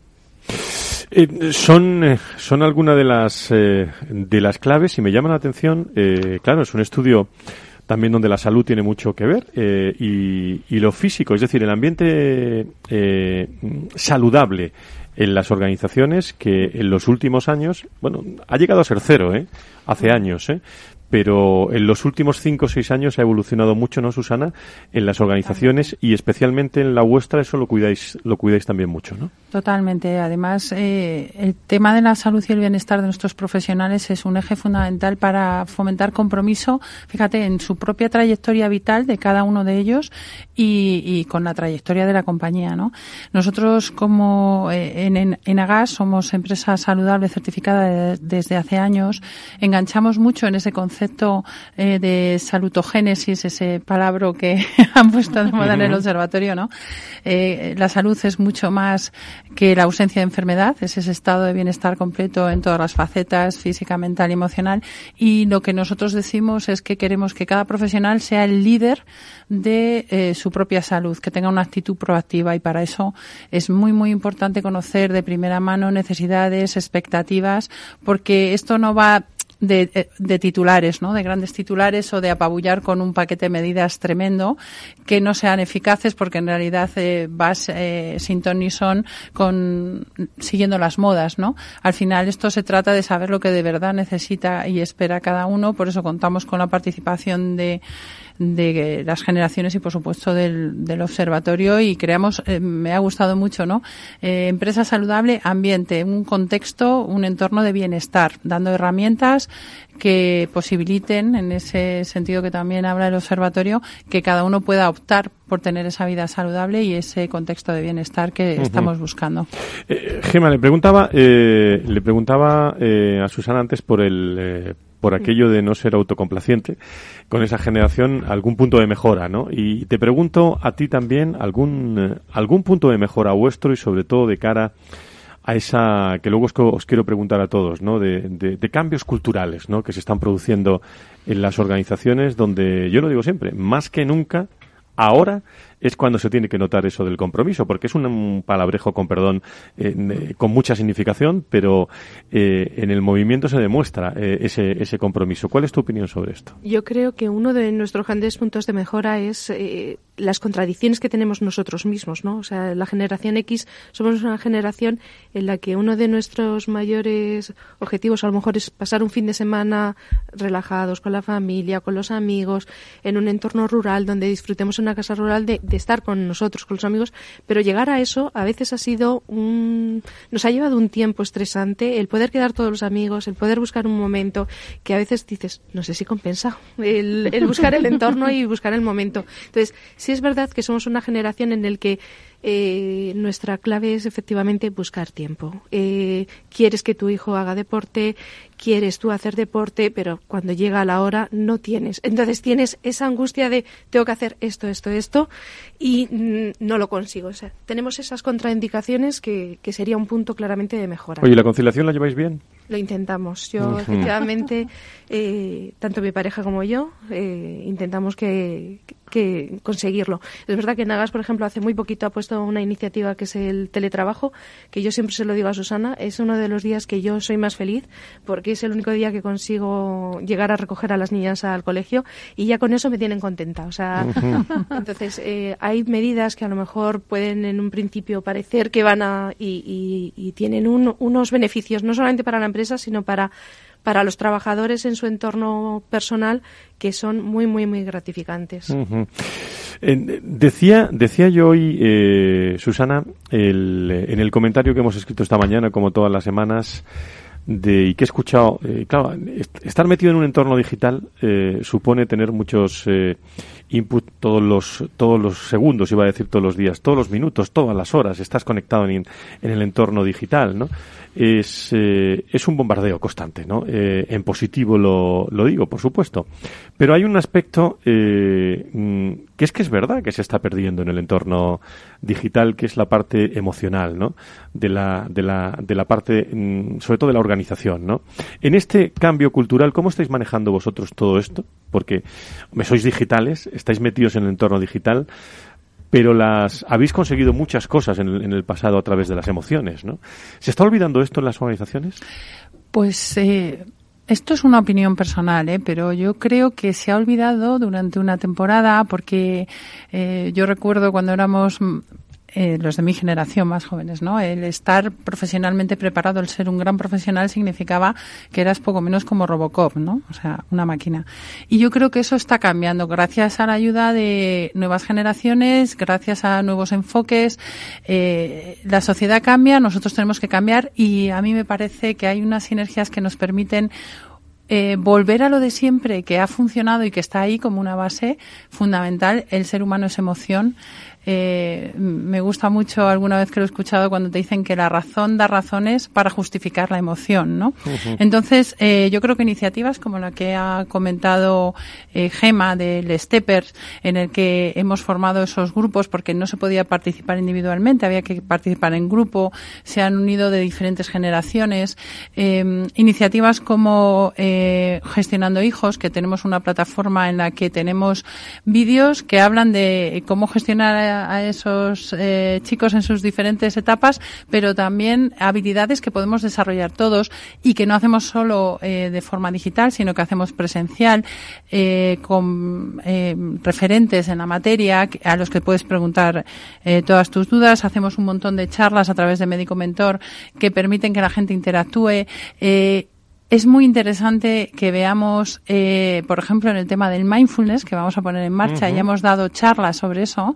Eh, son eh, son algunas de las eh, de las claves y me llaman la atención. Eh, claro, es un estudio también donde la salud tiene mucho que ver eh, y, y lo físico, es decir, el ambiente eh, saludable en las organizaciones, que en los últimos años, bueno, ha llegado a ser cero, ¿eh? Hace años, ¿eh? Pero en los últimos cinco o seis años ha evolucionado mucho, ¿no, Susana? En las organizaciones y especialmente en la vuestra, eso lo cuidáis, lo cuidáis también mucho, ¿no? Totalmente. Además, eh, el tema de la salud y el bienestar de nuestros profesionales es un eje fundamental para fomentar compromiso, fíjate, en su propia trayectoria vital de cada uno de ellos y, y con la trayectoria de la compañía, ¿no? Nosotros, como eh, en, en, en Agas, somos empresa saludable certificada de, desde hace años, enganchamos mucho en ese concepto concepto eh, de salutogénesis, ese palabra que han puesto de moda en el observatorio, ¿no? Eh, la salud es mucho más que la ausencia de enfermedad, es ese estado de bienestar completo en todas las facetas, física, mental y emocional, y lo que nosotros decimos es que queremos que cada profesional sea el líder de eh, su propia salud, que tenga una actitud proactiva, y para eso es muy, muy importante conocer de primera mano necesidades, expectativas, porque esto no va De, de titulares, ¿no? De grandes titulares o de apabullar con un paquete de medidas tremendo que no sean eficaces, porque en realidad eh, vas eh, sin ton ni son con siguiendo las modas, ¿no? Al final esto se trata de saber lo que de verdad necesita y espera cada uno. Por eso contamos con la participación de de las generaciones y por supuesto del, del observatorio, y creamos, eh, me ha gustado mucho, ¿no? Eh, empresa saludable, ambiente, un contexto, un entorno de bienestar, dando herramientas que posibiliten, en ese sentido que también habla el observatorio, que cada uno pueda optar por tener esa vida saludable y ese contexto de bienestar que uh-huh. estamos buscando. Eh, Gemma, le preguntaba, eh, le preguntaba eh, a Susana antes por el eh, por aquello de no ser autocomplaciente con esa generación, algún punto de mejora, ¿no? Y te pregunto a ti también algún eh, algún punto de mejora vuestro y sobre todo de cara a esa que luego os, os quiero preguntar a todos, ¿no? De, de, de cambios culturales, ¿no? Que se están produciendo en las organizaciones, donde yo lo digo siempre, más que nunca ahora es cuando se tiene que notar eso del compromiso, porque es un, un palabrejo, con perdón, eh, eh, con mucha significación, pero eh, en el movimiento se demuestra eh, ese, ese compromiso. ¿Cuál es tu opinión sobre esto? Yo creo que uno de nuestros grandes puntos de mejora es eh, las contradicciones que tenemos nosotros mismos, ¿no? O sea, la generación X somos una generación en la que uno de nuestros mayores objetivos a lo mejor es pasar un fin de semana relajados con la familia, con los amigos, en un entorno rural donde disfrutemos una casa rural de de estar con nosotros, con los amigos, pero llegar a eso a veces ha sido un... nos ha llevado un tiempo estresante el poder quedar todos los amigos, el poder buscar un momento que a veces dices, no sé si compensa, el, el buscar el entorno y buscar el momento. Entonces, sí es verdad que somos una generación en el que Eh, nuestra clave es efectivamente buscar tiempo. Eh, quieres que tu hijo haga deporte, quieres tú hacer deporte, pero cuando llega la hora no tienes. Entonces tienes esa angustia de tengo que hacer esto, esto, esto y mm, no lo consigo. O sea, tenemos esas contraindicaciones que, que sería un punto claramente de mejora. Oye, ¿la conciliación la lleváis bien? Lo intentamos. Yo, uh-huh. efectivamente, eh, tanto mi pareja como yo, eh, intentamos que, que conseguirlo. Es verdad que Nagas, por ejemplo, hace muy poquito ha puesto una iniciativa que es el teletrabajo, que yo siempre se lo digo a Susana, es uno de los días que yo soy más feliz, porque es el único día que consigo llegar a recoger a las niñas al colegio y ya con eso me tienen contenta. O sea, uh-huh. entonces eh, hay medidas que a lo mejor pueden en un principio parecer que van a y, y, y tienen un, unos beneficios, no solamente para la empresa, sino para para los trabajadores en su entorno personal, que son muy, muy, muy gratificantes. Uh-huh. Eh, decía, decía yo hoy, eh, Susana, el, en el comentario que hemos escrito esta mañana, como todas las semanas, de y que he escuchado, eh, claro, est- estar metido en un entorno digital eh, supone tener muchos eh, input todos los todos los segundos, iba a decir todos los días, todos los minutos, todas las horas, estás conectado en, en el entorno digital, ¿no? Es, eh, es un bombardeo constante, ¿no? Eh, en positivo lo, lo digo, por supuesto. Pero hay un aspecto eh, mm, que es que es verdad que se está perdiendo en el entorno digital, que es la parte emocional, ¿no? De la, de la, de la parte, mm, sobre todo de la organización, ¿no? En este cambio cultural, ¿cómo estáis manejando vosotros todo esto? Porque me sois digitales, estáis metidos en el entorno digital, pero las habéis conseguido muchas cosas en el, en el pasado a través de las emociones, ¿no? ¿Se está olvidando esto en las organizaciones? Pues eh, esto es una opinión personal, ¿eh? Pero yo creo que se ha olvidado durante una temporada porque eh, yo recuerdo cuando éramos eh, los de mi generación más jóvenes, ¿no? El estar profesionalmente preparado, el ser un gran profesional significaba que eras poco menos como Robocop, ¿no? O sea, una máquina. Y yo creo que eso está cambiando gracias a la ayuda de nuevas generaciones, gracias a nuevos enfoques. Eh, la sociedad cambia, nosotros tenemos que cambiar y a mí me parece que hay unas sinergias que nos permiten Eh, volver a lo de siempre, que ha funcionado y que está ahí como una base fundamental. El ser humano es emoción. Eh, me gusta mucho alguna vez que lo he escuchado cuando te dicen que la razón da razones para justificar la emoción, ¿no? Uh-huh. Entonces, eh, yo creo que iniciativas como la que ha comentado eh, Gema del Steppers, en el que hemos formado esos grupos porque no se podía participar individualmente, había que participar en grupo, se han unido de diferentes generaciones. Eh, iniciativas como eh, Gestionando Hijos, que tenemos una plataforma en la que tenemos vídeos que hablan de cómo gestionar a a esos eh, chicos en sus diferentes etapas, pero también habilidades que podemos desarrollar todos y que no hacemos solo eh, de forma digital, sino que hacemos presencial, eh, con eh, referentes en la materia a los que puedes preguntar eh, todas tus dudas. Hacemos un montón de charlas a través de Médico Mentor que permiten que la gente interactúe. Eh, Es muy interesante que veamos, eh, por ejemplo, en el tema del mindfulness, que vamos a poner en marcha, uh-huh. ya hemos dado charlas sobre eso,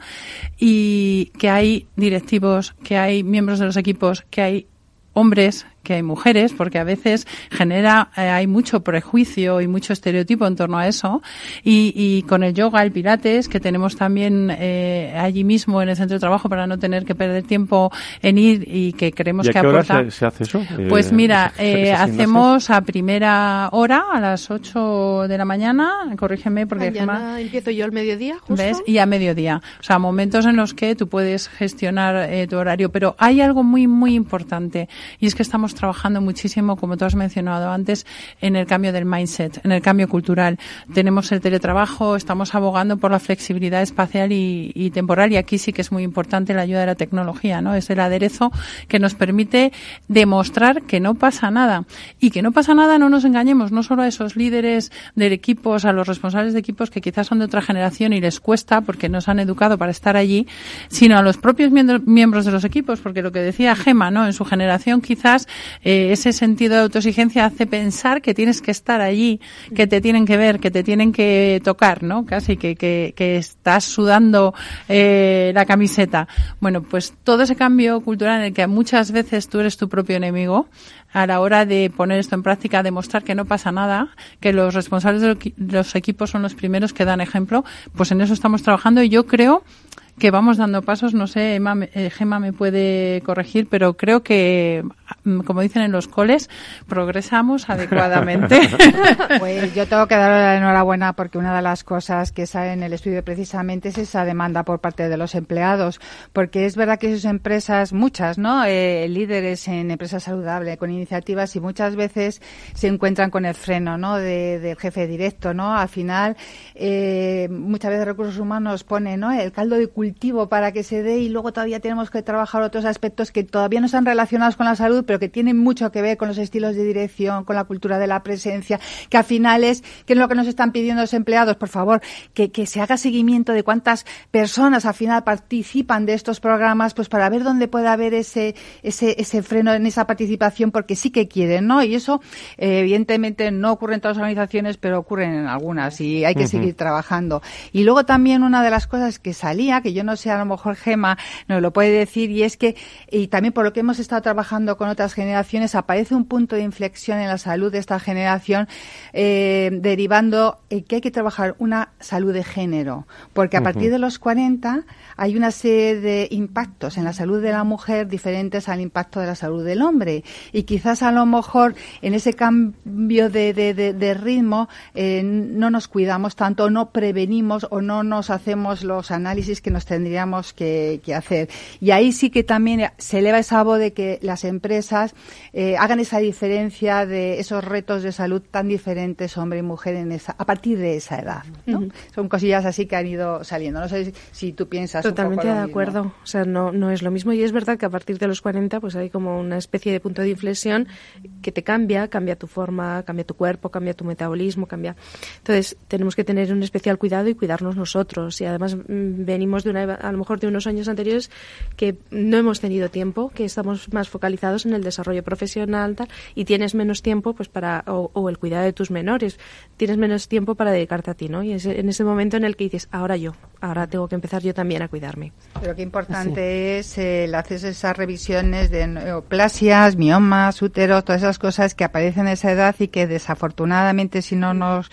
y que hay directivos, que hay miembros de los equipos, que hay hombres, que hay mujeres, porque a veces genera, eh, hay mucho prejuicio y mucho estereotipo en torno a eso, y, y con el yoga, el pilates, que tenemos también eh, allí mismo en el centro de trabajo para no tener que perder tiempo en ir y que creemos ¿Y a que qué aporta. hora se, se hace eso? Pues eh, mira, eh, hacemos a primera hora, a las ocho de la mañana, corrígeme porque mañana Gemma, empiezo yo al mediodía, justo. ¿ves? Y a mediodía. O sea, momentos en los que tú puedes gestionar eh, tu horario. Pero hay algo muy, muy importante, y es que estamos trabajando muchísimo, como tú has mencionado antes, en el cambio del mindset, en el cambio cultural. Tenemos el teletrabajo, estamos abogando por la flexibilidad espacial y, y temporal, y aquí sí que es muy importante la ayuda de la tecnología, ¿no? Es el aderezo que nos permite demostrar que no pasa nada. Y que no pasa nada, no nos engañemos, no solo a esos líderes de equipos, a los responsables de equipos que quizás son de otra generación y les cuesta porque nos han educado para estar allí, sino a los propios miembros de los equipos, porque lo que decía Gema, ¿no? En su generación quizás eh, ese sentido de autoexigencia hace pensar que tienes que estar allí, que te tienen que ver, que te tienen que tocar, ¿no? Casi que, que, que estás sudando eh, la camiseta. Bueno, pues todo ese cambio cultural en el que muchas veces tú eres tu propio enemigo, a la hora de poner esto en práctica, demostrar que no pasa nada, que los responsables de los equipos son los primeros que dan ejemplo, pues en eso estamos trabajando, y yo creo que vamos dando pasos. No sé, Emma, eh, Gema me puede corregir, pero creo que, como dicen en los coles, progresamos adecuadamente. Pues yo tengo que darle la enhorabuena, porque una de las cosas que sale en el estudio precisamente es esa demanda por parte de los empleados, porque es verdad que sus empresas, muchas, ¿no? Eh, líderes en empresas saludables, con iniciativas, y muchas veces se encuentran con el freno, ¿no? De, del jefe directo, ¿no? Al final, eh, muchas veces recursos humanos ponen, ¿no? El caldo de cultivo para que se dé, y luego todavía tenemos que trabajar otros aspectos que todavía no están relacionados con la salud, pero que tienen mucho que ver con los estilos de dirección, con la cultura de la presencia, que al final es, que es lo que nos están pidiendo los empleados, por favor, que, que se haga seguimiento de cuántas personas al final participan de estos programas, pues para ver dónde puede haber ese, ese, ese freno en esa participación, porque sí que quieren, ¿no? Y eso, eh, evidentemente, no ocurre en todas las organizaciones, pero ocurre en algunas, y hay que uh-huh. seguir trabajando. Y luego también una de las cosas que salía, que que yo no sé, a lo mejor Gema nos lo puede decir, y es que, y también por lo que hemos estado trabajando con otras generaciones, aparece un punto de inflexión en la salud de esta generación, eh, derivando en que hay que trabajar una salud de género, porque a uh-huh. partir de los cuarenta hay una serie de impactos en la salud de la mujer diferentes al impacto de la salud del hombre, y quizás a lo mejor en ese cambio de, de, de, de ritmo eh, no nos cuidamos tanto, no prevenimos o no nos hacemos los análisis que nos tendríamos que, que hacer. Y ahí sí que también se eleva esa voz de que las empresas eh, hagan esa diferencia de esos retos de salud tan diferentes hombre y mujer en esa, a partir de esa edad, ¿no? Uh-huh. Son cosillas así que han ido saliendo. No sé si, si tú piensas totalmente un poco lo de acuerdo. mismo. O sea, no, no es lo mismo, y es verdad que a partir de los cuarenta pues hay como una especie de punto de inflexión que te cambia, cambia tu forma, cambia tu cuerpo, cambia tu metabolismo, cambia. Entonces, tenemos que tener un especial cuidado y cuidarnos nosotros. Y además mmm, venimos de una, a lo mejor de unos años anteriores que no hemos tenido tiempo, que estamos más focalizados en el desarrollo profesional, tal, y tienes menos tiempo pues para o, o el cuidado de tus menores, tienes menos tiempo para dedicarte a ti, ¿no? Y es en ese momento en el que dices, ahora yo, ahora tengo que empezar yo también a cuidarme. Pero qué importante sí. es eh, el hacer esas revisiones de neoplasias, miomas, úteros, todas esas cosas que aparecen a esa edad y que desafortunadamente si no nos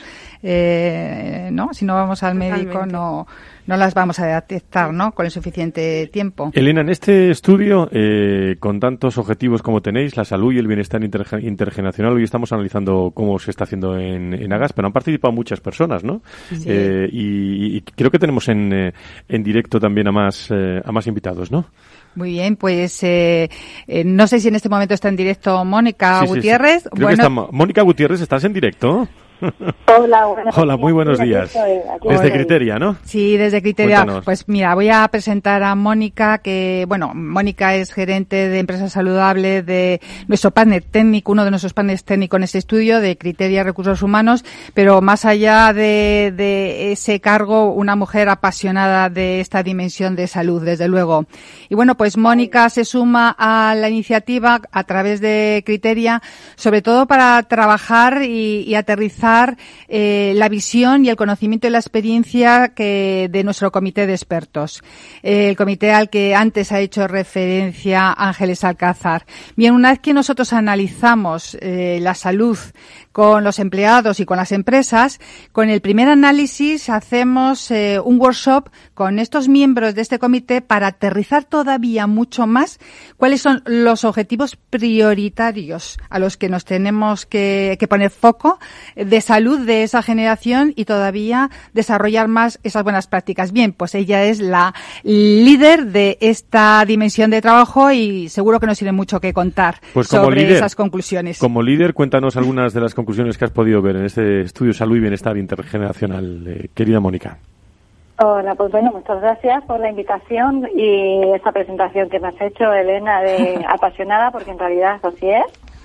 eh, no si no vamos al médico Totalmente. no no las vamos a detectar, ¿no? Con el suficiente tiempo. Elena, en este estudio, eh, con tantos objetivos como tenéis, la salud y el bienestar interge- intergeneracional, hoy estamos analizando cómo se está haciendo en, en Agas, pero han participado muchas personas, ¿no? Sí. Eh, y, y creo que tenemos en, eh, en directo también a más, eh, a más invitados, ¿no? Muy bien, pues eh, eh, no sé si en este momento está en directo Mónica sí, Gutiérrez. Sí, sí. Creo bueno, que está, Mónica Gutiérrez, ¿estás en directo? Hola, buenos Hola, muy buenos días. días. Aquí estoy, aquí desde Criteria, ¿no? Sí, desde Criteria. Cuéntanos. Pues mira, voy a presentar a Mónica, que, bueno, Mónica es gerente de Empresa Saludable de nuestro panel técnico, uno de nuestros paneles técnicos en este estudio de Criteria Recursos Humanos, pero más allá de, de ese cargo, una mujer apasionada de esta dimensión de salud, desde luego. Y bueno, pues Mónica se suma a la iniciativa a través de Criteria, sobre todo para trabajar y, y aterrizar Eh, la visión y el conocimiento y la experiencia que de nuestro comité de expertos, eh, el comité al que antes ha hecho referencia Ángeles Alcázar. Bien, una vez que nosotros analizamos eh, la salud con los empleados y con las empresas, con el primer análisis hacemos eh, un workshop con estos miembros de este comité para aterrizar todavía mucho más cuáles son los objetivos prioritarios a los que nos tenemos que, que poner foco de salud de esa generación y todavía desarrollar más esas buenas prácticas. Bien, pues ella es la líder de esta dimensión de trabajo y seguro que nos tiene mucho que contar pues como sobre líder, esas conclusiones. Como líder, cuéntanos algunas de las conclusiones que has podido ver en este estudio Salud y Bienestar Intergeneracional, eh, querida Mónica. Hola, pues bueno, muchas gracias por la invitación y esta presentación que me has hecho, Elena, de apasionada, porque en realidad así es.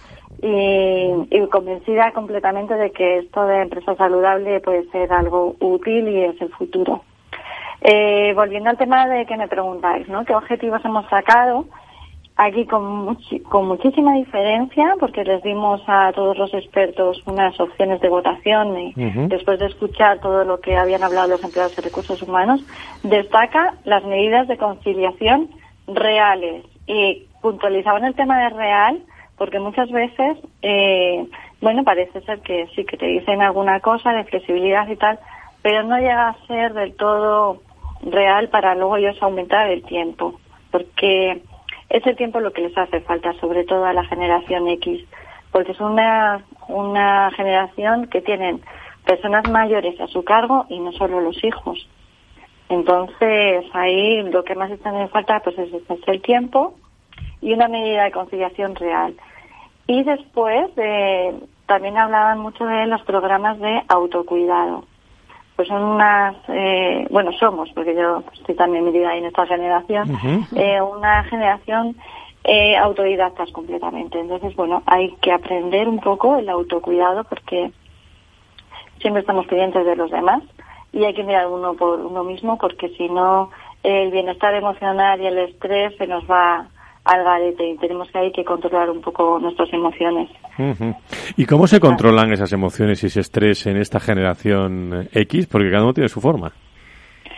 Y, y convencida completamente de que esto de empresa saludable puede ser algo útil y es el futuro. Eh, volviendo al tema de que me preguntáis, ¿no? ¿Qué objetivos hemos sacado? Aquí con, muchi- con muchísima diferencia, porque les dimos a todos los expertos unas opciones de votación y uh-huh. después de escuchar todo lo que habían hablado los empleados de recursos humanos, destaca las medidas de conciliación reales. Y puntualizaban el tema de real, porque muchas veces, eh, bueno, parece ser que sí que te dicen alguna cosa de flexibilidad y tal, pero no llega a ser del todo real para luego ellos aumentar el tiempo, porque es el tiempo lo que les hace falta, sobre todo a la generación X, porque es una, una generación que tienen personas mayores a su cargo y no solo los hijos. Entonces, ahí lo que más están en falta pues es, es el tiempo y una medida de conciliación real. Y después eh, también hablaban mucho de los programas de autocuidado. Pues son unas, eh, bueno, somos, porque yo estoy también metida ahí en esta generación, uh-huh. eh, una generación eh, autodidactas completamente. Entonces, bueno, hay que aprender un poco el autocuidado porque siempre estamos pendientes de los demás y hay que mirar uno por uno mismo porque si no, el bienestar emocional y el estrés se nos va al garete y tenemos que hay que controlar un poco nuestras emociones. Uh-huh. ¿Y cómo se controlan esas emociones y ese estrés en esta generación X? Porque cada uno tiene su forma.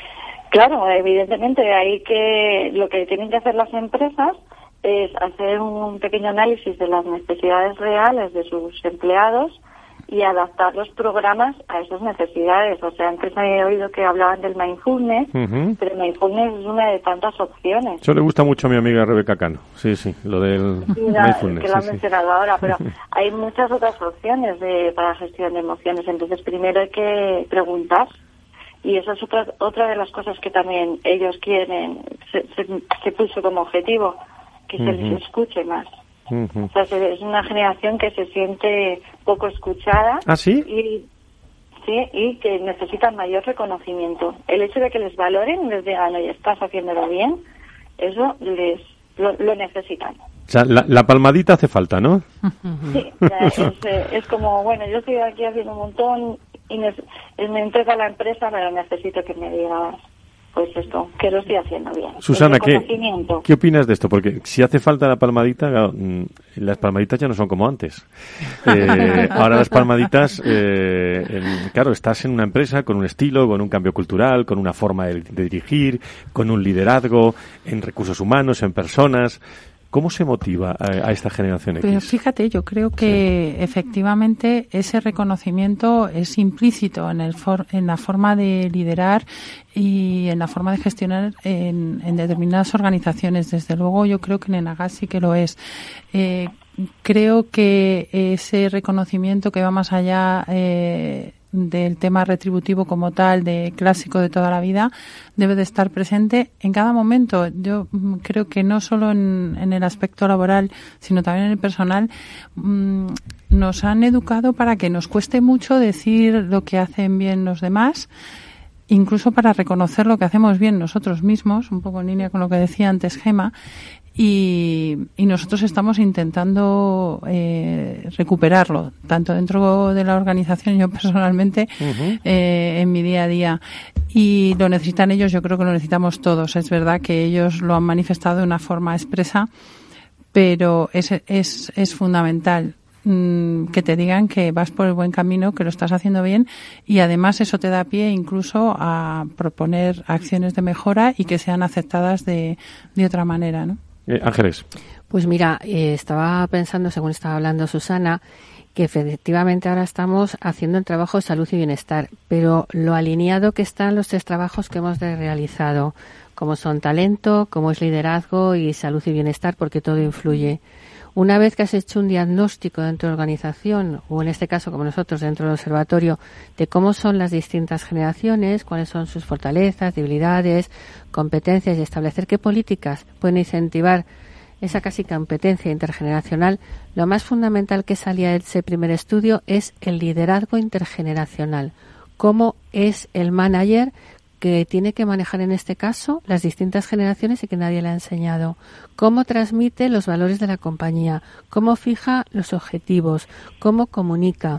Claro, evidentemente hay que lo que tienen que hacer las empresas es hacer un pequeño análisis de las necesidades reales de sus empleados y adaptar los programas a esas necesidades. O sea, antes he oído que hablaban del mindfulness, uh-huh. pero mindfulness es una de tantas opciones. Eso le gusta mucho a mi amiga Rebeca Cano. Sí, sí, lo del la, mindfulness. Que lo sí, ha mencionado sí. ahora, pero hay muchas otras opciones de para gestión de emociones. Entonces, primero hay que preguntar. Y esa es otra, otra de las cosas que también ellos quieren, se, se, se puso como objetivo, que uh-huh. se les escuche más. Uh-huh. O sea, se, es una generación que se siente poco escuchada. ¿Ah, sí? Y, sí, y que necesita mayor reconocimiento. El hecho de que les valoren, les digan, oye, estás haciéndolo bien, eso les lo, lo necesitan. O sea, la, la palmadita hace falta, ¿no? Sí, es, es como, bueno, yo estoy aquí haciendo un montón y me, me entrega la empresa, pero necesito que me digas, pues esto, que lo estoy haciendo bien. Susana, ¿qué, ¿qué opinas de esto? Porque si hace falta la palmadita, claro, las palmaditas ya no son como antes. Eh, ahora las palmaditas, eh, en, claro, estás en una empresa con un estilo, con un cambio cultural, con una forma de, de dirigir, con un liderazgo, en recursos humanos, en personas. ¿Cómo se motiva a, a esta generación X? Pero fíjate, yo creo que sí. efectivamente ese reconocimiento es implícito en, el for, en la forma de liderar y en la forma de gestionar en, en determinadas organizaciones. Desde luego, yo creo que en Enagas sí que lo es. Eh, creo que ese reconocimiento que va más allá eh, del tema retributivo como tal, de clásico de toda la vida, debe de estar presente en cada momento. Yo creo que no solo en, en el aspecto laboral, sino también en el personal, mmm, nos han educado para que nos cueste mucho decir lo que hacen bien los demás, incluso para reconocer lo que hacemos bien nosotros mismos, un poco en línea con lo que decía antes Gema. Y, y nosotros estamos intentando eh, recuperarlo, tanto dentro de la organización, yo personalmente, uh-huh. eh, en mi día a día. Y lo necesitan ellos, yo creo que lo necesitamos todos. Es verdad que ellos lo han manifestado de una forma expresa, pero es, es, es fundamental mmm, que te digan que vas por el buen camino, que lo estás haciendo bien, y además eso te da pie incluso a proponer acciones de mejora y que sean aceptadas de, de otra manera, ¿no? Eh, Ángeles. Pues mira, eh, estaba pensando, según estaba hablando Susana, que efectivamente ahora estamos haciendo el trabajo de salud y bienestar, pero lo alineado que están los tres trabajos que hemos de realizado, como son talento, como es liderazgo y salud y bienestar, porque todo influye. Una vez que has hecho un diagnóstico dentro de la organización, o en este caso como nosotros dentro del observatorio, de cómo son las distintas generaciones, cuáles son sus fortalezas, debilidades, competencias y establecer qué políticas pueden incentivar esa casi competencia intergeneracional, lo más fundamental que salía de ese primer estudio es el liderazgo intergeneracional. Cómo es el manager que tiene que manejar en este caso las distintas generaciones y que nadie le ha enseñado. Cómo transmite los valores de la compañía, cómo fija los objetivos, cómo comunica.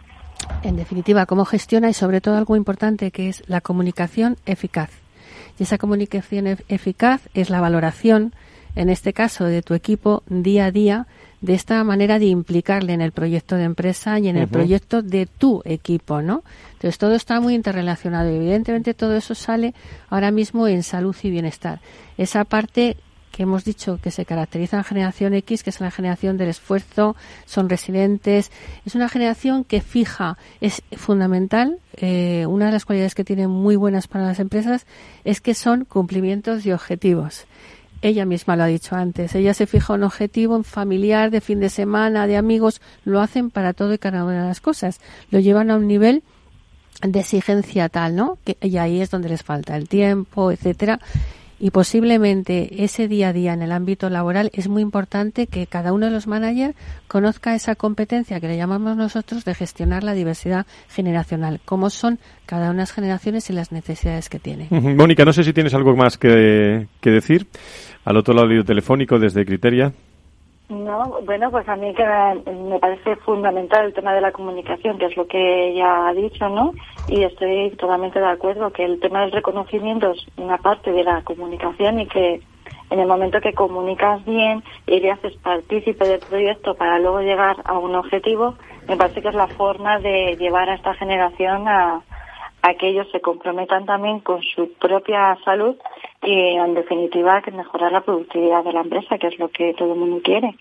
En definitiva, cómo gestiona y sobre todo algo importante que es la comunicación eficaz. Y esa comunicación e- eficaz es la valoración, en este caso de tu equipo día a día, de esta manera de implicarle en el proyecto de empresa y en el uh-huh. proyecto de tu equipo, ¿no? Entonces todo está muy interrelacionado y evidentemente todo eso sale ahora mismo en salud y bienestar. Esa parte que hemos dicho que se caracteriza en la generación X, que es la generación del esfuerzo, son resilientes, es una generación que fija, es fundamental, eh, una de las cualidades que tienen muy buenas para las empresas es que son cumplimientos de objetivos. Ella misma lo ha dicho antes, ella se fija un objetivo en familiar, de fin de semana, de amigos, lo hacen para todo y cada una de las cosas, lo llevan a un nivel de exigencia tal, ¿no? Que, y ahí es donde les falta el tiempo, etcétera. Y posiblemente ese día a día en el ámbito laboral es muy importante que cada uno de los managers conozca esa competencia que le llamamos nosotros de gestionar la diversidad generacional, cómo son cada una de las generaciones y las necesidades que tiene. Uh-huh. Mónica, no sé si tienes algo más que, que decir al otro lado del telefónico desde Criteria. No, bueno, pues a mí que me parece fundamental el tema de la comunicación, que es lo que ella ha dicho, ¿no? Y estoy totalmente de acuerdo que el tema del reconocimiento es una parte de la comunicación y que en el momento que comunicas bien y le haces partícipe del proyecto para luego llegar a un objetivo, me parece que es la forma de llevar a esta generación a, a que ellos se comprometan también con su propia salud y, en definitiva, que mejorar la productividad de la empresa, que es lo que todo el mundo quiere.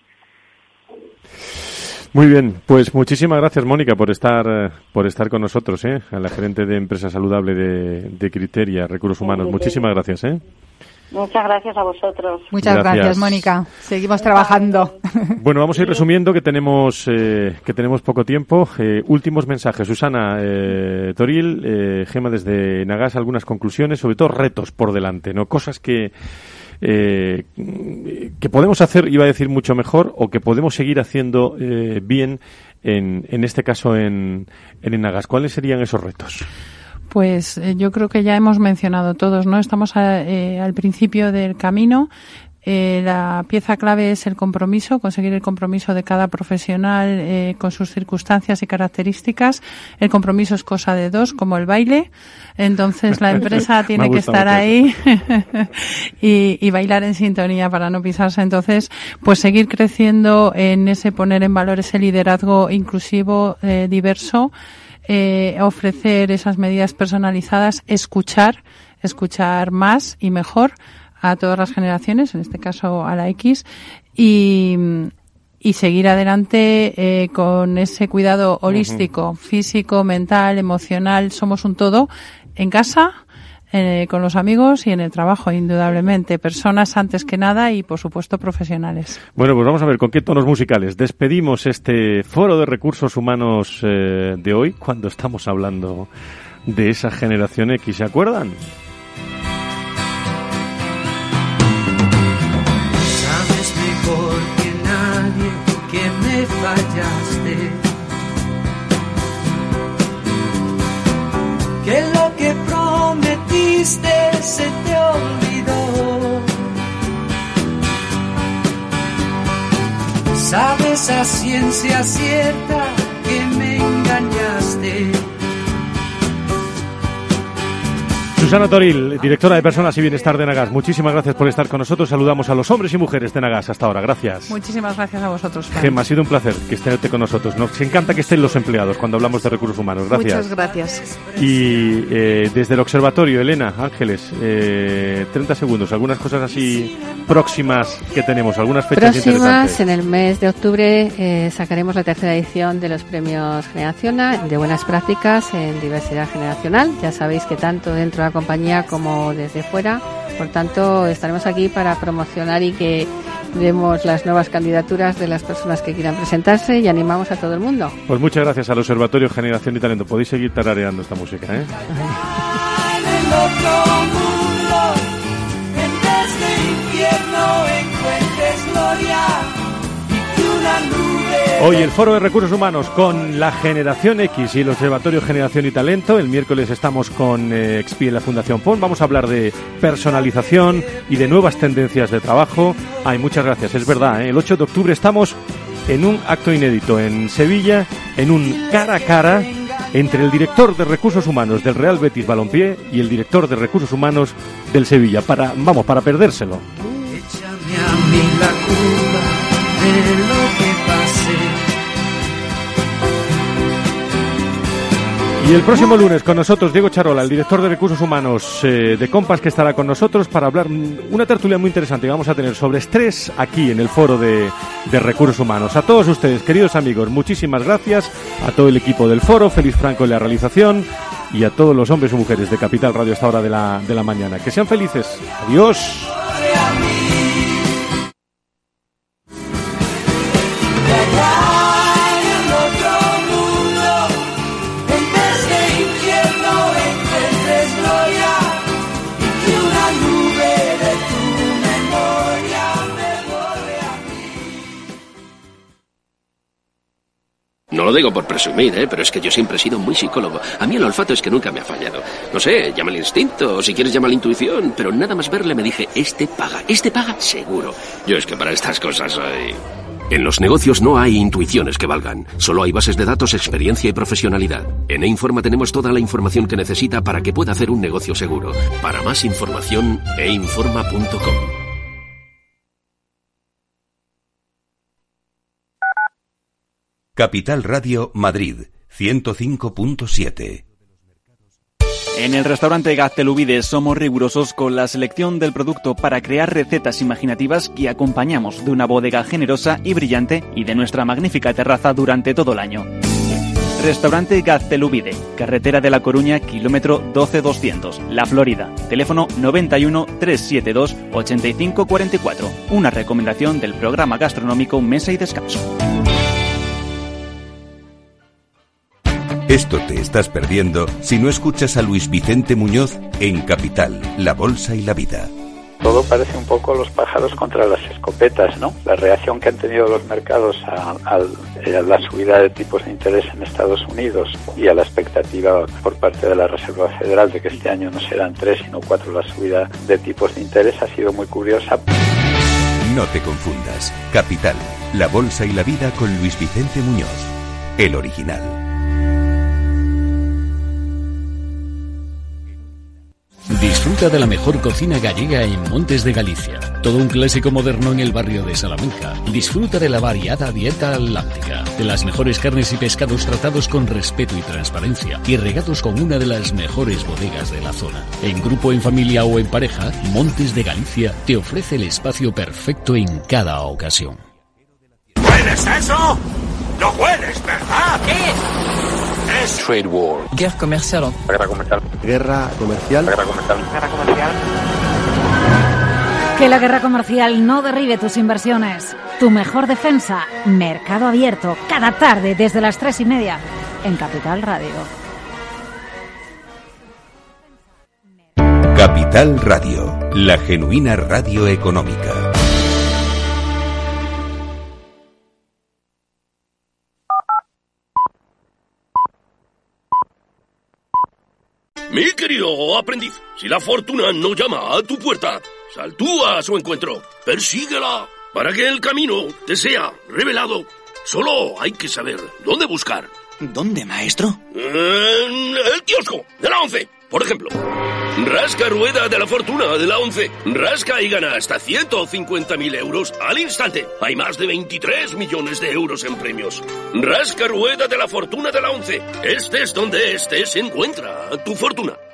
Muy bien, pues muchísimas gracias, Mónica, por estar por estar con nosotros, ¿eh? A la gerente de Empresa Saludable de, de Criteria Recursos Humanos. Muchísimas gracias, ¿eh? Muchas gracias a vosotros. Muchas gracias, gracias Mónica. Seguimos trabajando. Bueno, vamos a ir resumiendo que tenemos eh, que tenemos poco tiempo. Eh, últimos mensajes. Susana, eh, Toril, eh, Gema desde Nagas, algunas conclusiones, sobre todo retos por delante, ¿no? Cosas que eh, que podemos hacer, iba a decir mucho mejor, o que podemos seguir haciendo eh, bien en, en este caso en, en Nagas. ¿Cuáles serían esos retos? Pues eh, yo creo que ya hemos mencionado todos, ¿no? Estamos a, eh, al principio del camino. Eh, la pieza clave es el compromiso, conseguir el compromiso de cada profesional eh, con sus circunstancias y características. El compromiso es cosa de dos, como el baile. Entonces la empresa tiene que estar ahí y, y bailar en sintonía para no pisarse. Entonces, pues seguir creciendo en ese poner en valor ese liderazgo inclusivo, eh, diverso. Eh, ofrecer esas medidas personalizadas, escuchar, escuchar más y mejor a todas las generaciones, en este caso a la X, y, y seguir adelante eh, con ese cuidado holístico, uh-huh. físico, mental, emocional. Somos un todo en casa, eh, con los amigos y en el trabajo, indudablemente. Personas antes que nada y, por supuesto, profesionales. Bueno, pues vamos a ver con qué tonos musicales despedimos este Foro de Recursos Humanos eh, de hoy, cuando estamos hablando de esa generación X. ¿Se acuerdan? Sabes mejor que nadie que me fallaste, que lo que prometiste se te olvidó. Sabes a ciencia cierta que me engañaste. Susana Toril, directora de Personas y Bienestar de Nagas, muchísimas gracias por estar con nosotros. Saludamos a los hombres y mujeres de Nagas hasta ahora. Gracias. Muchísimas gracias a vosotros, Fran. Gemma, ha sido un placer que esté con nosotros. Nos encanta que estén los empleados cuando hablamos de recursos humanos. Gracias. Muchas gracias. Y eh, desde el observatorio, Elena, Ángeles, eh, treinta segundos, algunas cosas así próximas que tenemos, algunas fechas próximas, interesantes. En el mes de octubre eh, sacaremos la tercera edición de los premios Generaciona de buenas prácticas en diversidad generacional. Ya sabéis que tanto dentro de la compañía como desde fuera, por tanto estaremos aquí para promocionar y que demos las nuevas candidaturas de las personas que quieran presentarse y animamos a todo el mundo. Pues muchas gracias al Observatorio Generación y Talento. Podéis seguir tarareando esta música, ¿eh? Hoy el Foro de Recursos Humanos con la Generación X y el Observatorio Generación y Talento. El miércoles estamos con eh, Expi en la Fundación P O N. Vamos a hablar de personalización y de nuevas tendencias de trabajo. Ay, muchas gracias, es verdad, ¿eh? El ocho de octubre estamos en un acto inédito en Sevilla, en un cara a cara entre el director de Recursos Humanos del Real Betis Balompié y el director de Recursos Humanos del Sevilla. Para, vamos, para perdérselo. Échame a mí la culpa de lo que pasé. Y el próximo lunes con nosotros Diego Charola, el director de Recursos Humanos eh, de Compass, que estará con nosotros para hablar una tertulia muy interesante que vamos a tener sobre estrés aquí en el Foro de, de Recursos Humanos. A todos ustedes, queridos amigos, muchísimas gracias. A todo el equipo del Foro, Félix Franco en la realización y a todos los hombres y mujeres de Capital Radio a esta hora de la, de la mañana. Que sean felices. Adiós. No lo digo por presumir, ¿eh? Pero es que yo siempre he sido muy psicólogo. A mí el olfato es que nunca me ha fallado. No sé, llama el instinto, o si quieres llama la intuición, pero nada más verle me dije, este paga, este paga seguro. Yo es que para estas cosas soy... En los negocios no hay intuiciones que valgan. Solo hay bases de datos, experiencia y profesionalidad. En eInforma tenemos toda la información que necesita para que pueda hacer un negocio seguro. Para más información, e informa punto com. Capital Radio Madrid, ciento cinco punto siete. En el restaurante Gaztelubides somos rigurosos con la selección del producto para crear recetas imaginativas que acompañamos de una bodega generosa y brillante y de nuestra magnífica terraza durante todo el año. Restaurante Gaztelubide, carretera de La Coruña, kilómetro doce doscientos, La Florida. Teléfono noventa y uno, trescientos setenta y dos, ochenta y cinco cuarenta y cuatro. Una recomendación del programa gastronómico Mesa y Descanso. Esto te estás perdiendo si no escuchas a Luis Vicente Muñoz en Capital, La Bolsa y la Vida. Todo parece un poco los pájaros contra las escopetas, ¿no? La reacción que han tenido los mercados a, a, a la subida de tipos de interés en Estados Unidos y a la expectativa por parte de la Reserva Federal de que este año no serán tres sino cuatro la subida de tipos de interés ha sido muy curiosa. No te confundas. Capital, La Bolsa y la Vida con Luis Vicente Muñoz, el original. Disfruta de la mejor cocina gallega en Montes de Galicia. Todo un clásico moderno en el barrio de Salamanca. Disfruta de la variada dieta atlántica, de las mejores carnes y pescados tratados con respeto y transparencia y regados con una de las mejores bodegas de la zona. En grupo, en familia o en pareja, Montes de Galicia te ofrece el espacio perfecto en cada ocasión. ¿Hueles eso? ¡No hueles, verdad! ¿Qué es? Es Trade War. Guerra comercial. Guerra comercial. Guerra comercial. Guerra comercial. Guerra comercial. Que la guerra comercial no derribe tus inversiones. Tu mejor defensa, Mercado Abierto, cada tarde desde las tres y media en Capital Radio. Capital Radio, la genuina radio económica. Mi querido aprendiz, si la fortuna no llama a tu puerta, sal tú a su encuentro, persíguela, para que el camino te sea revelado. Solo hay que saber dónde buscar. ¿Dónde, maestro? En el kiosco de la ONCE, por ejemplo. Rasca rueda de la fortuna de la ONCE. Rasca y gana hasta ciento cincuenta mil euros al instante. Hay más de veintitrés millones de euros en premios. Rasca rueda de la fortuna de la ONCE. Estés donde estés, encuentra tu fortuna.